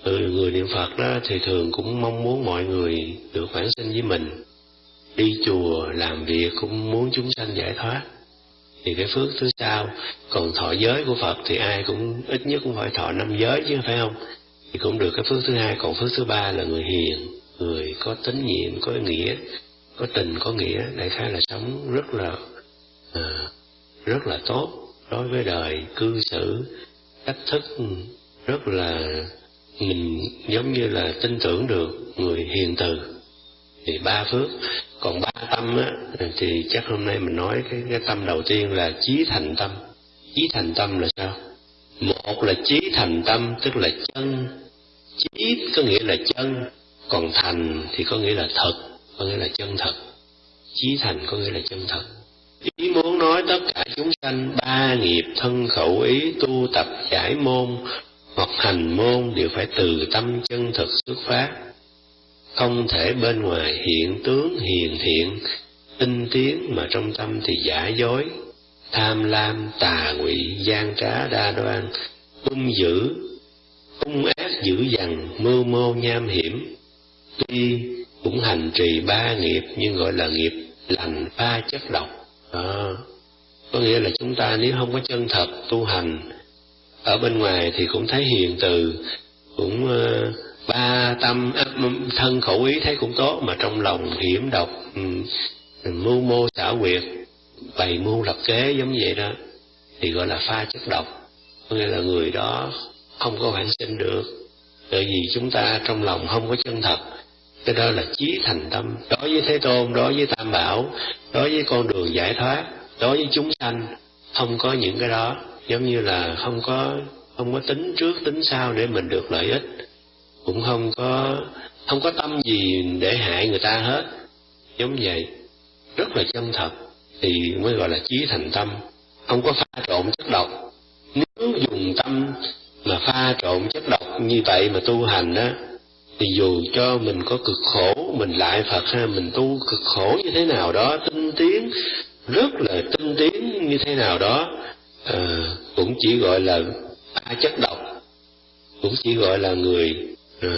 Ừ, người niệm Phật đó thì thường cũng mong muốn mọi người được vãng sinh với mình, đi chùa làm việc cũng muốn chúng sanh giải thoát, thì cái phước thứ sau. Còn thọ giới của Phật thì ai cũng ít nhất cũng phải thọ năm giới chứ, phải không? Thì cũng được cái phước thứ hai. Còn phước thứ ba là người hiền, người có tín nhiệm, có nghĩa, có tình, có nghĩa, đại khái là sống rất là à, rất là tốt đối với đời, cư xử cách thức rất là mình giống như là tin tưởng được, người hiền từ. Thì ba phước. Còn ba tâm á thì chắc hôm nay mình nói cái, cái tâm đầu tiên là chí thành tâm. Chí thành tâm là sao? Một là chí thành tâm, tức là chân. Chí có nghĩa là chân, còn thành thì có nghĩa là thật, có nghĩa là chân thật. Chí thành có nghĩa là chân thật. Ý muốn nói tất cả chúng sanh ba nghiệp thân khẩu ý tu tập giải môn hoặc hành môn đều phải từ tâm chân thực xuất phát, không thể bên ngoài hiện tướng hiền thiện tinh tiến, mà trong tâm thì giả dối tham lam tà ngụy gian trá đa đoan hung dữ hung ác dữ dằn mưu mô nham hiểm. Tuy cũng hành trì ba nghiệp nhưng gọi là nghiệp lành pha chất độc. À, có nghĩa là chúng ta nếu không có chân thật tu hành, ở bên ngoài thì cũng thấy hiền từ, cũng uh, ba tâm thân khẩu ý thấy cũng tốt, mà trong lòng hiểm độc, um, mưu mô xảo quyệt, bày mưu lập kế giống vậy đó, thì gọi là pha chất độc. Có nghĩa là người đó không có vãng sinh được, bởi vì chúng ta trong lòng không có chân thật. Cái đó là chí thành tâm. Đối với Thế Tôn, đối với Tam Bảo, đối với con đường giải thoát, đối với chúng sanh, không có những cái đó. Giống như là không có không có tính trước tính sau để mình được lợi ích, cũng không có không có tâm gì để hại người ta hết. Giống vậy, rất là chân thật thì mới gọi là chí thành tâm. Không có pha trộn chất độc. Nếu dùng tâm mà pha trộn chất độc như vậy mà tu hành á, thì dù cho mình có cực khổ, mình lại Phật ha, mình tu cực khổ như thế nào đó, tinh tiến, rất là tinh tiến như thế nào đó, à, cũng chỉ gọi là pha chất độc, cũng chỉ gọi là người à,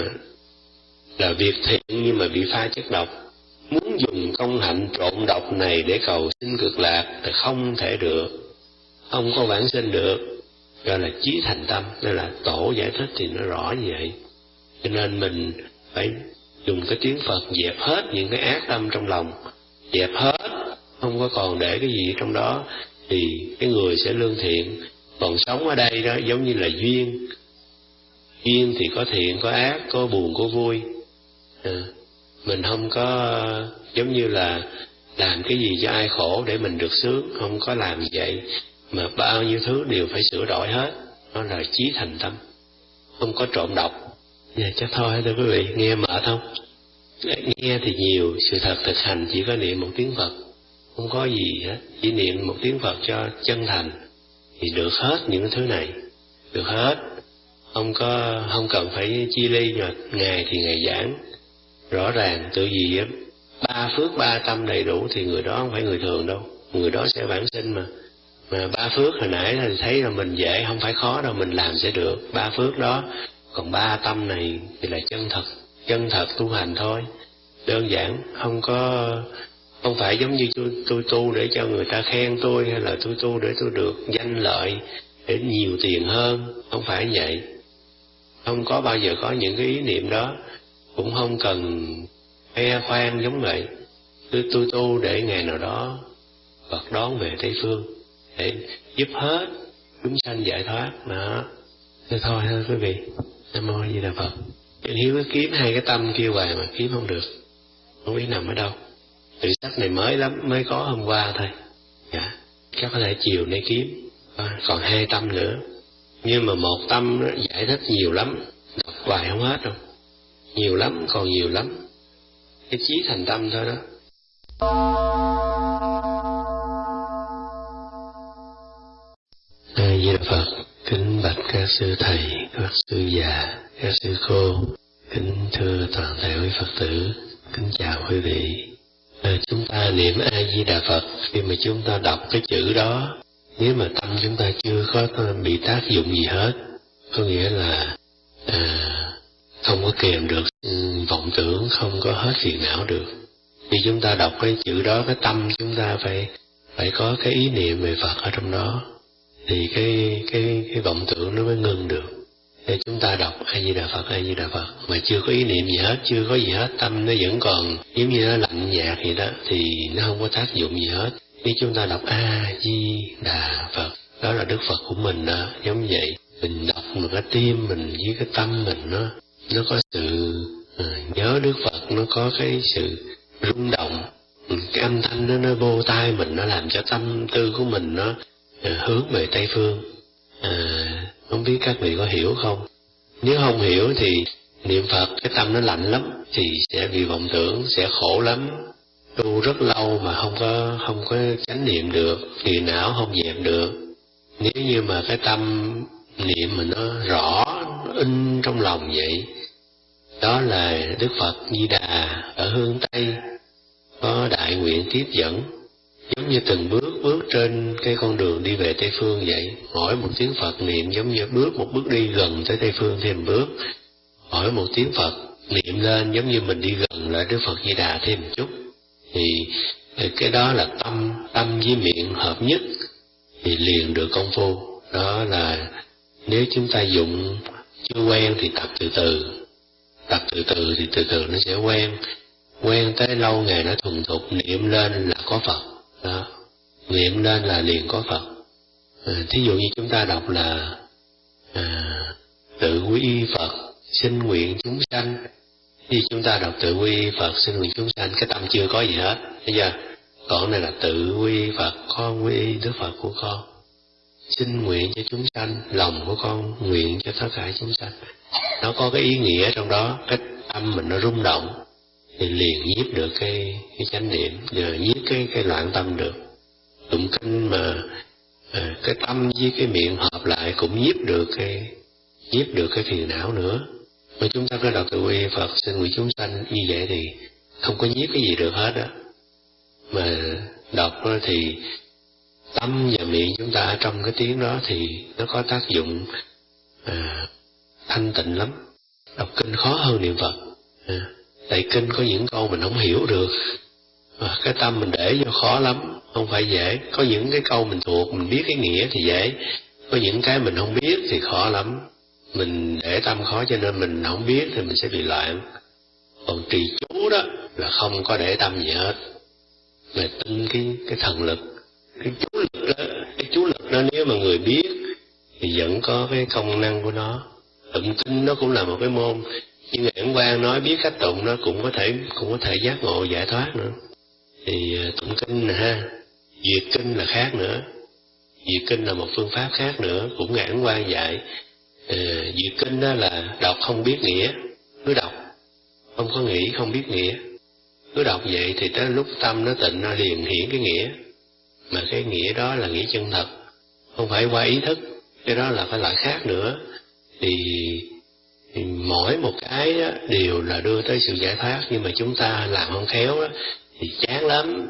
là việc thiện nhưng mà bị pha chất độc. Muốn dùng công hạnh trộn độc này để cầu sinh cực lạc thì không thể được, không có vãng sinh được, gọi là chí thành tâm. Đây là tổ giải thích thì nó rõ như vậy. Cho nên mình phải dùng cái tiếng Phật dẹp hết những cái ác tâm trong lòng, dẹp hết, không có còn để cái gì trong đó, thì cái người sẽ lương thiện. Còn sống ở đây đó giống như là duyên, duyên thì có thiện có ác, có buồn có vui. À, mình không có giống như là làm cái gì cho ai khổ để mình được sướng, không có làm vậy, mà bao nhiêu thứ đều phải sửa đổi hết. Đó là chí thành tâm, không có trộn độc. Dạ chắc thôi thưa quý vị, nghe mệt không? Nghe thì nhiều, sự thật thực hành chỉ có niệm một tiếng Phật, không có gì hết, chỉ niệm một tiếng Phật cho chân thành thì được hết những thứ này, được hết. Không có không cần phải chi ly, mà ngày thì ngày giảng rõ ràng. Tự gì ba phước ba tâm đầy đủ thì người đó không phải người thường đâu, người đó sẽ vãng sinh mà. Mà ba phước hồi nãy thì thấy là mình dễ, không phải khó đâu, mình làm sẽ được ba phước đó. Còn ba tâm này thì là chân thật, chân thật tu hành thôi, đơn giản, không có không phải giống như tôi, tôi tu để cho người ta khen tôi, hay là tôi tu để tôi được danh lợi, để nhiều tiền hơn, không phải vậy. Không có bao giờ có những cái ý niệm đó, cũng không cần khoe khoang giống vậy. Tôi, tôi tu để ngày nào đó Phật đón về Tây Phương, để giúp hết chúng sanh giải thoát đó. Thế thôi thôi quý vị. Nam mô Di Đà Phật. Anh Hiếu cứ kiếm hai cái tâm kia hoài mà kiếm không được, không biết nằm ở đâu. Tự sách này mới lắm, mới có hôm qua thôi. Dạ, chắc có thể chiều nay kiếm. À, còn hai tâm nữa, nhưng mà một tâm đó, giải thích nhiều lắm, đọc hoài không hết đâu, nhiều lắm, còn nhiều lắm. Cái chí thành tâm thôi đó. A Di Đà Phật. Kính bạch các sư thầy, các sư già, các sư cô, kính thưa toàn thể quý Phật tử, kính chào quý vị. À, chúng ta niệm A Di Đà Phật, khi mà chúng ta đọc cái chữ đó, nếu mà tâm chúng ta chưa có bị tác dụng gì hết, có nghĩa là à, không có kèm được vọng tưởng, không có hết phiền não được. Khi chúng ta đọc cái chữ đó, cái tâm chúng ta phải phải có cái ý niệm về Phật ở trong đó, thì cái cái cái vọng tưởng nó mới ngưng được. Để chúng ta đọc A Di Đà Phật, A Di Đà Phật mà chưa có ý niệm gì hết, chưa có gì hết, tâm nó vẫn còn giống như nó lạnh nhạt vậy đó, thì nó không có tác dụng gì hết. Khi chúng ta đọc A Di Đà Phật, đó là Đức Phật của mình đó, giống vậy. Mình đọc mà cái tim mình với cái tâm mình nó nó có sự à, nhớ Đức Phật, nó có cái sự rung động, cái âm thanh đó nó vô tai mình, nó làm cho tâm tư của mình nó à, hướng về Tây Phương. À, không biết các vị có hiểu không? Nếu không hiểu thì niệm Phật cái tâm nó lạnh lắm, thì sẽ vì vọng tưởng sẽ khổ lắm, tu rất lâu mà không có không có chánh niệm được, phiền não không dẹp được. Nếu như mà cái tâm niệm mình nó rõ, nó in trong lòng vậy, đó là Đức Phật Di Đà ở hướng Tây có đại nguyện tiếp dẫn, giống như từng bước bước trên cái con đường đi về Tây Phương vậy. Hỏi một tiếng Phật niệm giống như bước một bước đi gần tới Tây Phương thêm bước. Hỏi một tiếng Phật niệm lên giống như mình đi gần lại Đức Phật Di Đà thêm một chút. Thì cái đó là tâm tâm với miệng hợp nhất thì liền được công phu. Đó là nếu chúng ta dụng chưa quen thì tập từ từ, tập từ từ thì từ từ nó sẽ quen. Quen tới lâu ngày nó thuần thục, niệm lên là có Phật đó, niệm lên là liền có Phật. À, thí dụ như chúng ta đọc là à, tự quy y Phật xin nguyện chúng sanh, thì chúng ta đọc tự quy y Phật xin nguyện chúng sanh, cái tâm chưa có gì hết, thấy chưa? Còn này là tự quy y Phật, con quy y Đức Phật của con, xin nguyện cho chúng sanh, lòng của con nguyện cho tất cả chúng sanh. Nó có cái ý nghĩa trong đó, cái tâm mình nó rung động thì liền nhiếp được cái cái chánh niệm, giờ nhiếp cái cái loạn tâm được. Tụng kinh mà à, cái tâm với cái miệng hợp lại cũng nhiếp được cái nhiếp được cái phiền não nữa. Mà chúng ta có đọc tự quy Phật xin nguyện chúng sanh như vậy thì không có nhiếp cái gì được hết á. Mà đọc thì tâm và miệng chúng ta ở trong cái tiếng đó thì nó có tác dụng à, thanh tịnh lắm. Đọc kinh khó hơn niệm Phật. À, tại kinh có những câu mình không hiểu được, à, cái tâm mình để vô khó lắm, không phải dễ. Có những cái câu mình thuộc, mình biết cái nghĩa thì dễ, có những cái mình không biết thì khó lắm. Mình để tâm khó cho nên mình không biết thì mình sẽ bị loạn. Còn trì chú đó là không có để tâm gì hết, mà tin cái cái thần lực, cái chú lực đó, cái chú lực đó nếu mà người biết thì vẫn có cái công năng của nó. Tụng kinh nó cũng là một cái môn, nhưng Ngạn Quang nói biết cách tụng nó cũng có thể cũng có thể giác ngộ giải thoát nữa. Thì tụng kinh nè ha, duyệt kinh là khác nữa, duyệt kinh là một phương pháp khác nữa, cũng Ngạn Quang dạy. À, duyệt kinh đó là đọc không biết nghĩa, cứ đọc không có nghĩ, không biết nghĩa, cứ đọc vậy thì tới lúc tâm nó tịnh nó liền hiển cái nghĩa, mà cái nghĩa đó là nghĩa chân thật, không phải qua ý thức. Cái đó là cái loại khác nữa. Thì, thì mỗi một cái đó đều là đưa tới sự giải thoát, nhưng mà chúng ta làm không khéo đó thì chán lắm.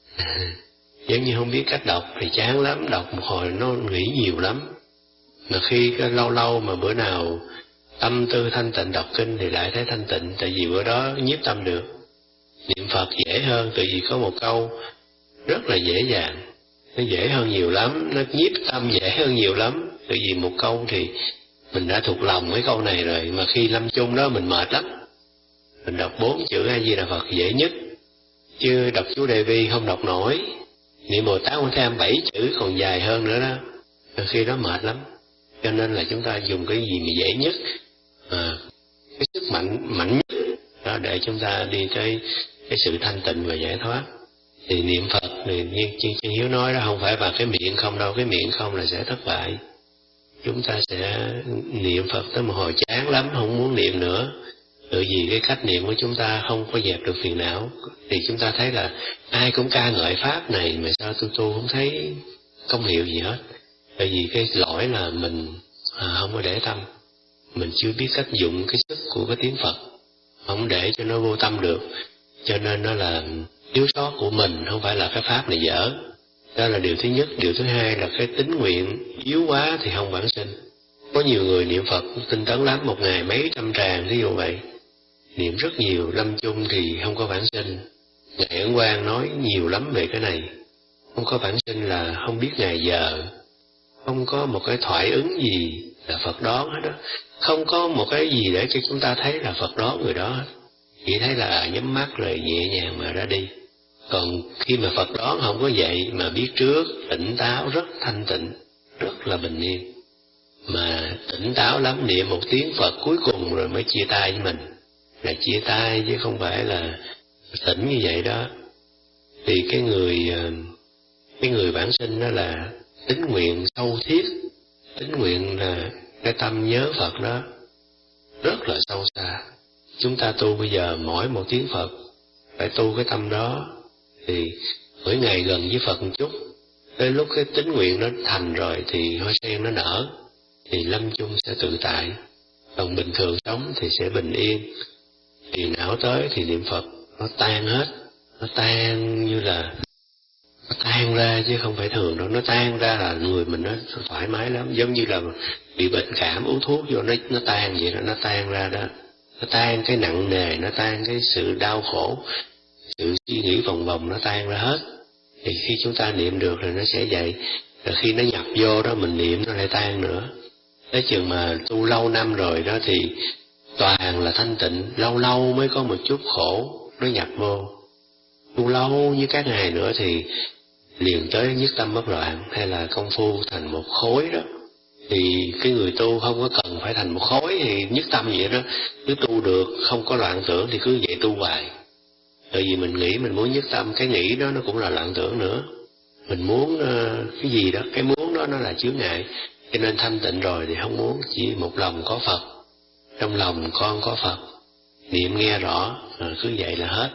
Giống như không biết cách đọc thì chán lắm, đọc một hồi nó nghĩ nhiều lắm. Mà khi cái lâu lâu mà bữa nào tâm tư thanh tịnh đọc kinh thì lại thấy thanh tịnh, tại vì bữa đó nhiếp tâm được. Niệm Phật dễ hơn, tại vì có một câu rất là dễ dàng, nó dễ hơn nhiều lắm, nó nhiếp tâm dễ hơn nhiều lắm. Tại vì một câu thì mình đã thuộc lòng mấy câu này rồi, mà khi lâm chung đó mình mệt lắm. Mình đọc bốn chữ A Di Đà Phật dễ nhất, chứ đọc chú Đề Vi không đọc nổi. Niệm Bồ Tát Quan Thế Âm bảy chữ còn dài hơn nữa đó, khi đó mệt lắm. Cho nên là chúng ta dùng cái gì mà dễ nhất, à, cái sức mạnh mạnh nhất đó để chúng ta đi tới cái sự thanh tịnh và giải thoát. Thì niệm Phật thì như Chân Hiếu nói đó, không phải vào cái miệng không đâu, cái miệng không là sẽ thất bại. Chúng ta sẽ niệm Phật tới một hồi chán lắm, không muốn niệm nữa. Tự vì cái cách niệm của chúng ta không có dẹp được phiền não. Thì chúng ta thấy là ai cũng ca ngợi Pháp này, mà sao tu tu không thấy công hiệu gì hết. Tại vì cái lỗi là mình à, không có để tâm, mình chưa biết cách dụng cái sức của cái tiếng Phật, không để cho nó vô tâm được. Cho nên nó là thiếu sót của mình, không phải là cái Pháp này dở. Đó là điều thứ nhất. Điều thứ hai là cái tín nguyện yếu quá thì không vãng sinh. Có nhiều người niệm Phật tinh tấn lắm, một ngày mấy trăm tràng, ví dụ vậy. Niệm rất nhiều, lâm chung thì không có vãng sinh. Ngài Ấn Quang nói nhiều lắm về cái này. Không có vãng sinh là không biết ngày giờ, không có một cái thoại ứng gì là Phật đón hết đó. Không có một cái gì để cho chúng ta thấy là Phật đón người đó hết. Chỉ thấy là nhắm mắt rồi nhẹ nhàng mà ra đi. Còn khi mà Phật đón không có vậy, mà biết trước, tỉnh táo, rất thanh tịnh, rất là bình yên. Mà tỉnh táo lắm, niệm một tiếng Phật cuối cùng rồi mới chia tay với mình. Là chia tay chứ không phải là tỉnh như vậy đó. Thì cái người cái người vãng sinh đó là tín nguyện sâu thiết. Tín nguyện là cái tâm nhớ Phật đó rất là sâu xa. Chúng ta tu bây giờ mỗi một tiếng Phật phải tu cái tâm đó, thì mỗi ngày gần với Phật một chút, tới lúc cái tín nguyện nó thành rồi thì hoa sen nó nở, thì lâm chung sẽ tự tại. Còn bình thường sống thì sẽ bình yên. Thì não tới thì niệm Phật nó tan hết, nó tan như là nó tan ra chứ không phải thường đâu. Nó tan ra là người mình nó thoải mái lắm, giống như là bị bệnh cảm uống thuốc vô nó nó tan vậy đó, nó tan ra đó. Nó tan cái nặng nề, nó tan cái sự đau khổ, sự suy nghĩ vòng vòng, nó tan ra hết. Thì khi chúng ta niệm được rồi nó sẽ vậy. Rồi khi nó nhập vô đó mình niệm nó lại tan nữa. Tới chừng mà tu lâu năm rồi đó thì toàn là thanh tịnh, lâu lâu mới có một chút khổ nó nhập vô. Tu lâu như các ngày nữa thì liền tới nhất tâm bất loạn, hay là công phu thành một khối đó. Thì cái người tu không có cần phải thành một khối thì nhất tâm vậy đó. Cứ tu được, không có loạn tưởng thì cứ vậy tu hoài. Tại vì mình nghĩ mình muốn nhất tâm, cái nghĩ đó nó cũng là loạn tưởng nữa. Mình muốn uh, cái gì đó, cái muốn đó nó là chướng ngại. Cho nên thanh tịnh rồi thì không muốn, chỉ một lòng có Phật. Trong lòng con có Phật, niệm nghe rõ, rồi cứ vậy là hết.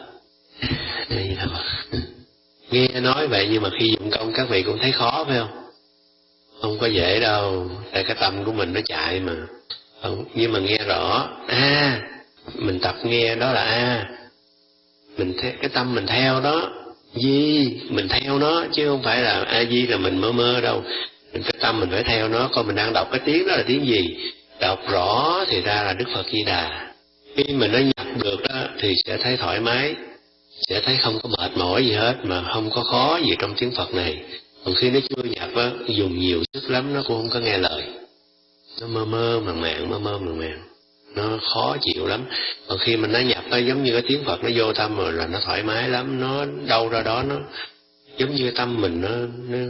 Đây là Phật. Nghe nói vậy nhưng mà khi dụng công các vị cũng thấy khó phải không? Không có dễ đâu, tại cái tâm của mình nó chạy mà. Không, nhưng mà nghe rõ, a, mình tập nghe đó là a, mình theo, cái tâm mình theo đó, di, mình theo nó, chứ không phải là a di là mình mơ mơ đâu. Mình cái tâm mình phải theo nó, coi mình đang đọc cái tiếng đó là tiếng gì. Đọc rõ thì ra là Đức Phật Di Đà. Khi mình nó nhập được đó thì sẽ thấy thoải mái, sẽ thấy không có mệt mỏi gì hết, mà không có khó gì trong tiếng Phật này. Còn khi nó chưa nhập á, dùng nhiều sức lắm nó cũng không có nghe lời. Nó mơ mơ màng màng, mơ mơ màng màng, nó khó chịu lắm. Còn khi mình nó nhập á, giống như cái tiếng Phật nó vô tâm rồi là nó thoải mái lắm. Nó đâu ra đó, nó giống như tâm mình nó, nó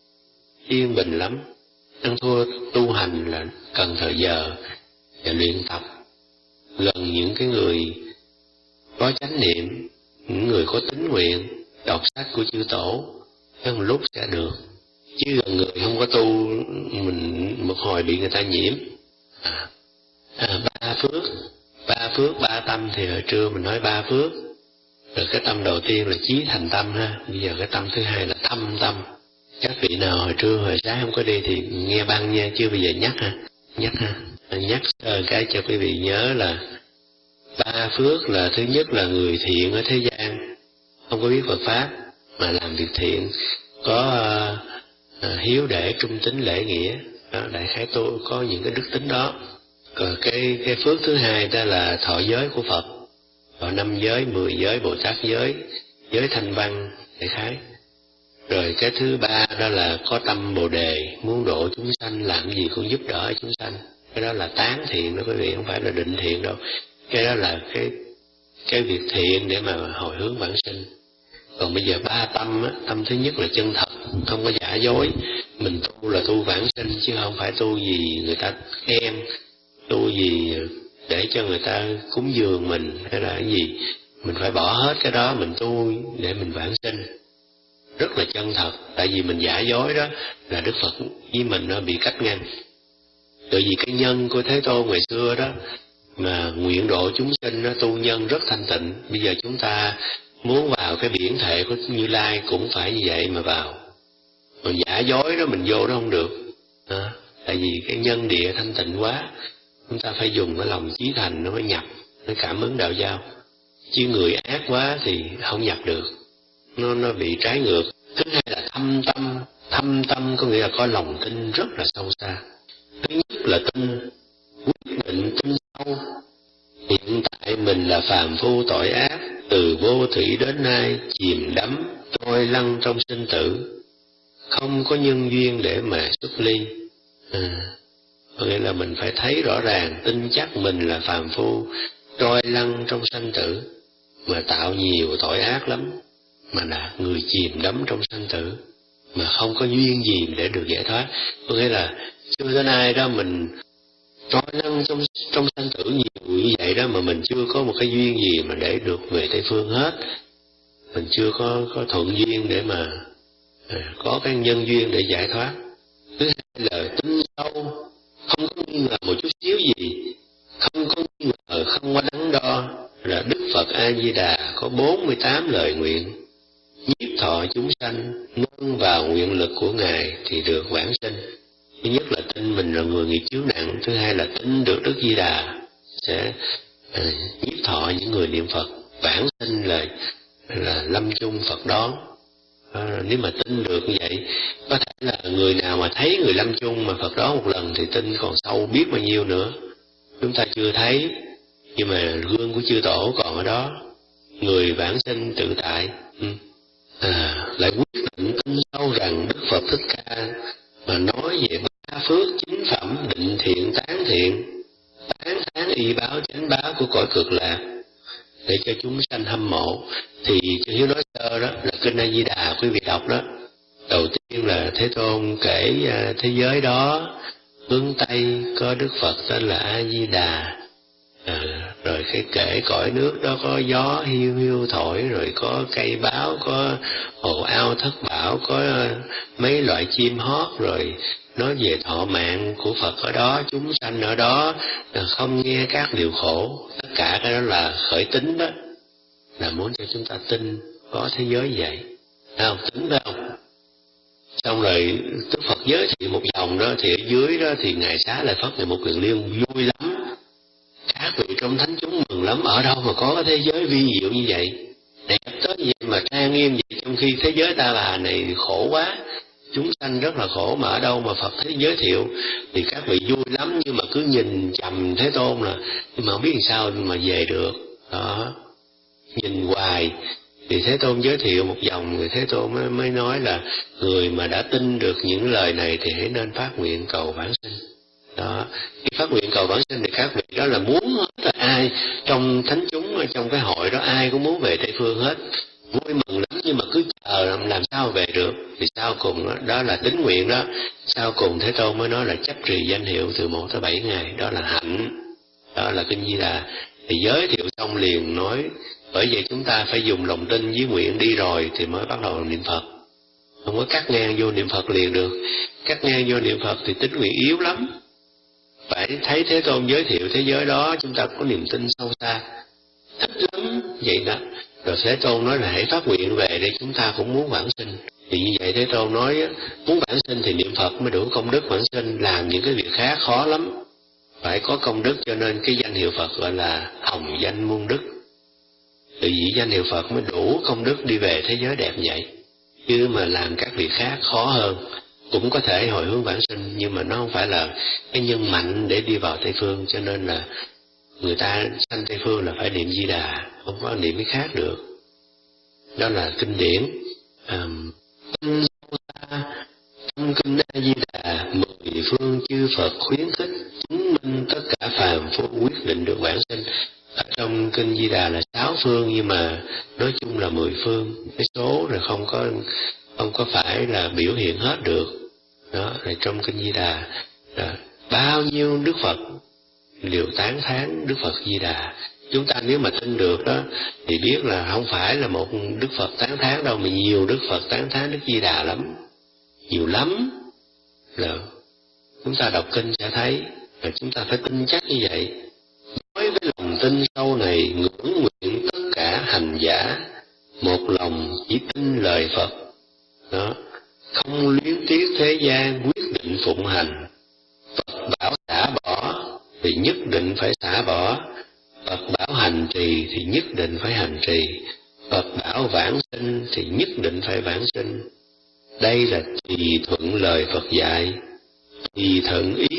yên bình lắm. Ăn thua tu hành là cần thời giờ và luyện tập gần những cái người có chánh niệm, những người có tín nguyện, đọc sách của chư tổ, một lúc sẽ được. Chứ gần người không có tu, mình một hồi bị người ta nhiễm. À, à, ba phước, ba phước, ba tâm thì hồi trưa mình nói ba phước. Rồi cái tâm đầu tiên là chí thành tâm ha, bây giờ cái tâm thứ hai là thâm tâm. Các vị nào hồi trưa hồi sáng không có đi thì nghe băng nha, chưa bây giờ nhắc ha, nhắc ha, nhắc uh, cái cho quý vị nhớ là ba phước là thứ nhất là người thiện ở thế gian, không có biết Phật pháp mà làm việc thiện, có uh, uh, hiếu để trung tín lễ nghĩa, đó, đại khái tôi có những cái đức tính đó. Còn cái cái phước thứ hai đó là thọ giới của Phật, thọ năm giới, mười giới, Bồ Tát giới, giới thanh văn, đại khái. Rồi cái thứ ba đó là có tâm Bồ Đề, muốn độ chúng sanh, làm gì cũng giúp đỡ chúng sanh. Cái đó là tán thiện đó quý vị, không phải là định thiện đâu. Cái đó là cái cái việc thiện để mà hồi hướng vãng sinh. Còn bây giờ ba tâm á, tâm thứ nhất là chân thật, không có giả dối. Mình tu là tu vãng sinh chứ không phải tu gì người ta khen, tu gì để cho người ta cúng dường mình hay là cái gì. Mình phải bỏ hết cái đó, mình tu để mình vãng sinh. Rất là chân thật, tại vì mình giả dối đó là Đức Phật với mình nó bị cách ngăn. Tại vì cái nhân của Thế Tôn ngày xưa đó mà nguyện độ chúng sinh, nó tu nhân rất thanh tịnh. Bây giờ chúng ta muốn vào cái biển thể của Như Lai cũng phải như vậy mà vào. Mà giả dối đó mình vô đó không được. À, tại vì cái nhân địa thanh tịnh quá, chúng ta phải dùng cái lòng chí thành nó mới nhập, nó cảm ứng đạo giao. Chứ người ác quá thì không nhập được. Nó, nó bị trái ngược. Thứ hai là thâm tâm. Thâm tâm có nghĩa là có lòng tin rất là sâu xa. Thứ nhất là tin, quyết định tin sâu. Hiện tại mình là phàm phu tội ác, từ vô thủy đến nay chìm đắm, trôi lăn trong sinh tử, không có nhân duyên để mà xuất ly. À, có nghĩa là mình phải thấy rõ ràng, tin chắc mình là phàm phu, trôi lăn trong sanh tử, mà tạo nhiều tội ác lắm, mà là người chìm đắm trong sanh tử, mà không có duyên gì để được giải thoát. Có nghĩa là chưa tới nay đó mình trôi lăn trong trong sanh tử nhiều như vậy đó, mà mình chưa có một cái duyên gì mà để được về Tây Phương hết. Mình chưa có có thuận duyên để mà à, có cái nhân duyên để giải thoát. Thứ hai là tin sâu, không có nghi ngờ một chút xíu gì, không có nghi ngờ, không có đắn đo, là Đức Phật A Di Đà có bốn mươi tám lời nguyện, nhiếp thọ chúng sanh, nương vào nguyện lực của Ngài thì được vãng sinh. Thứ nhất là tin mình là người nghiệp chướng nặng, thứ hai là tin được Đức Di Đà sẽ à, nhiếp thọ những người niệm Phật, vãng sinh là là lâm chung Phật đón. À, nếu mà tin được như vậy, có thể là người nào mà thấy người lâm chung mà Phật đón một lần thì tin còn sâu biết bao nhiêu nữa. Chúng ta chưa thấy, nhưng mà gương của chư tổ còn ở đó, người vãng sinh tự tại. Ừ. À, lại quyết định tin sâu rằng Đức Phật Thích Ca mà nói về ba phước chính phẩm định thiện tán thiện, tán thán y báo chánh báo của cõi cực lạc, để cho chúng sanh hâm mộ. Thì Chư Hiếu nói sơ đó là kinh A Di Đà, quý vị đọc đó. Đầu tiên là Thế Tôn kể thế giới đó, hướng Tây có Đức Phật tên là A Di Đà. À, rồi cái kể cõi nước đó có gió hiu hiu thổi, rồi có cây báo, có hồ ao thất bảo, có mấy loại chim hót, rồi nói về thọ mạng của Phật ở đó, chúng sanh ở đó không nghe các điều khổ. Tất cả cái đó là khởi tính đó, là muốn cho chúng ta tin có thế giới vậy. Thấy không? Tính phải không? Xong rồi Đức Phật giới thiệu một vòng đó, thì ở dưới đó thì Ngài Xá Lợi Phất, Ngài Một Kiền Liên vui lắm. Các vị trong thánh chúng mừng lắm, ở đâu mà có cái thế giới vi diệu như vậy, đẹp tới vậy mà trang nghiêm vậy, trong khi thế giới ta bà này khổ quá, chúng sanh rất là khổ, mà ở đâu mà Phật thấy giới thiệu. Thì các vị vui lắm, nhưng mà cứ nhìn chầm Thế Tôn là, nhưng mà không biết làm sao mà về được đó, nhìn hoài. Thì Thế Tôn giới thiệu một vòng, người Thế Tôn mới, mới nói là người mà đã tin được những lời này thì hãy nên phát nguyện cầu vãng sinh. Đó, khi phát nguyện cầu vãng sinh thì các vị đó là muốn hết, là ai trong thánh chúng, trong cái hội đó ai cũng muốn về Tây Phương hết, vui mừng lắm, nhưng mà cứ chờ làm, làm sao về được. Thì sau cùng đó, đó là tín nguyện đó, sau cùng Thế Tôn mới nói là chấp trì danh hiệu từ một tới bảy ngày, đó là hạnh. Đó là kinh Di Đà. Thì giới thiệu xong liền nói, bởi vậy chúng ta phải dùng lòng tin với nguyện đi rồi thì mới bắt đầu niệm Phật, không có cắt ngang vô niệm Phật liền được. Cắt ngang vô niệm Phật thì tín nguyện yếu lắm, phải thấy Thế Tôn giới thiệu thế giới đó chúng ta có niềm tin sâu xa, thích lắm vậy đó. Rồi Thế Tôn nói là hãy phát nguyện về để chúng ta cũng muốn vãng sinh. Thì như vậy Thế Tôn nói muốn vãng sinh thì niệm Phật mới đủ công đức vãng sinh, làm những cái việc khác khó lắm, phải có công đức, cho nên cái danh hiệu Phật gọi là hồng danh muôn đức. Từ vì danh hiệu Phật mới đủ công đức đi về thế giới đẹp vậy, chứ mà làm các việc khác khó hơn. Cũng có thể hồi hướng vãng sinh, nhưng mà nó không phải là cái nhân mạnh để đi vào Tây Phương, cho nên là người ta sanh Tây Phương là phải niệm Di Đà, không có niệm cái khác được. Đó là kinh điển. À, trong kinh A Di Đà, mười phương chư Phật khuyến khích chứng minh tất cả phàm phu quyết định được vãng sinh. Ở trong kinh Di Đà là sáu phương, nhưng mà nói chung là mười phương, cái số rồi không có không có phải là biểu hiện hết được. Đó là trong kinh Di Đà là bao nhiêu Đức Phật đều tán thán Đức Phật Di Đà. Chúng ta nếu mà tin được đó thì biết là không phải là một Đức Phật tán thán đâu, mà nhiều Đức Phật tán thán Đức Di Đà lắm, nhiều lắm. Là chúng ta đọc kinh sẽ thấy, là chúng ta phải tin chắc như vậy. Nói với lòng tin sâu này, ngưỡng nguyện tất cả hành giả một lòng chỉ tin lời Phật. Đó, không luyến tiếc thế gian, quyết định phụng hành. Phật bảo xả bỏ thì nhất định phải xả bỏ, Phật bảo hành trì thì nhất định phải hành trì, Phật bảo vãng sinh thì nhất định phải vãng sinh. Đây là tùy thuận lời Phật dạy, tùy thuận ý muốn của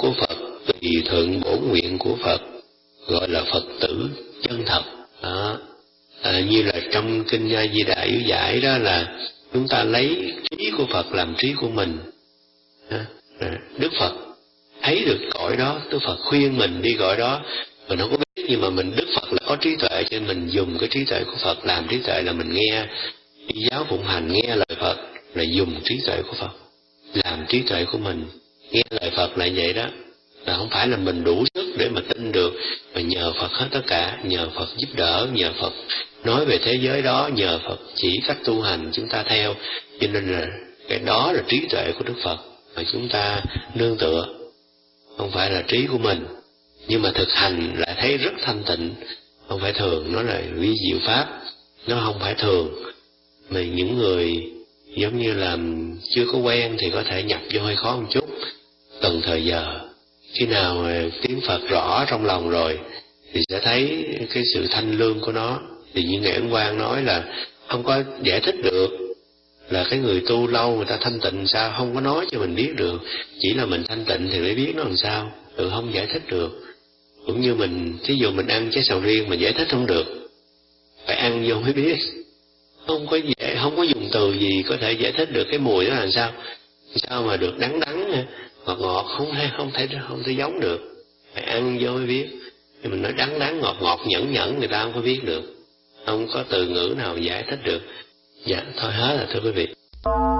của Phật, tùy thuận bổn nguyện của Phật, gọi là Phật tử chân thật. Đó. À, như là trong kinh A Di Đà yếu giải đó, là chúng ta lấy trí của Phật làm trí của mình. Đức Phật thấy được cõi đó, Đức Phật khuyên mình đi cõi đó, mình không có biết, nhưng mà mình Đức Phật là có trí tuệ, cho nên mình dùng cái trí tuệ của Phật làm trí tuệ, là mình nghe đi giáo phụng hành, nghe lời Phật là dùng trí tuệ của Phật làm trí tuệ của mình. Nghe lời Phật là vậy đó, là không phải là mình đủ sức để mà tin được, mà nhờ Phật hết tất cả, nhờ Phật giúp đỡ, nhờ Phật nói về thế giới đó, nhờ Phật chỉ cách tu hành chúng ta theo. Cho nên là cái đó là trí tuệ của Đức Phật mà chúng ta nương tựa, không phải là trí của mình. Nhưng mà thực hành lại thấy rất thanh tịnh, không phải thường, nó là vi diệu pháp, nó không phải thường. Mà những người giống như là chưa có quen thì có thể nhập vô hơi khó một chút, từng thời giờ. Khi nào tiếng Phật rõ trong lòng rồi thì sẽ thấy cái sự thanh lương của nó. Thì như Ngài Ấn Quang nói là không có giải thích được, là cái người tu lâu người ta thanh tịnh sao, không có nói cho mình biết được. Chỉ là mình thanh tịnh thì mới biết nó làm sao, tự không giải thích được. Cũng như mình, thí dụ mình ăn trái sầu riêng mà giải thích không được, phải ăn vô mới biết. Không có giải, không có dùng từ gì có thể giải thích được cái mùi đó là sao. Sao mà được đắng đắng, ngọt ngọt, không thể không thể không thể giống được. Phải ăn vô mới biết. Thì mình nói đắng đắng ngọt ngọt nhẫn nhẫn, người ta không có biết được, không có từ ngữ nào giải thích được. Dạ thôi hết rồi thưa quý vị.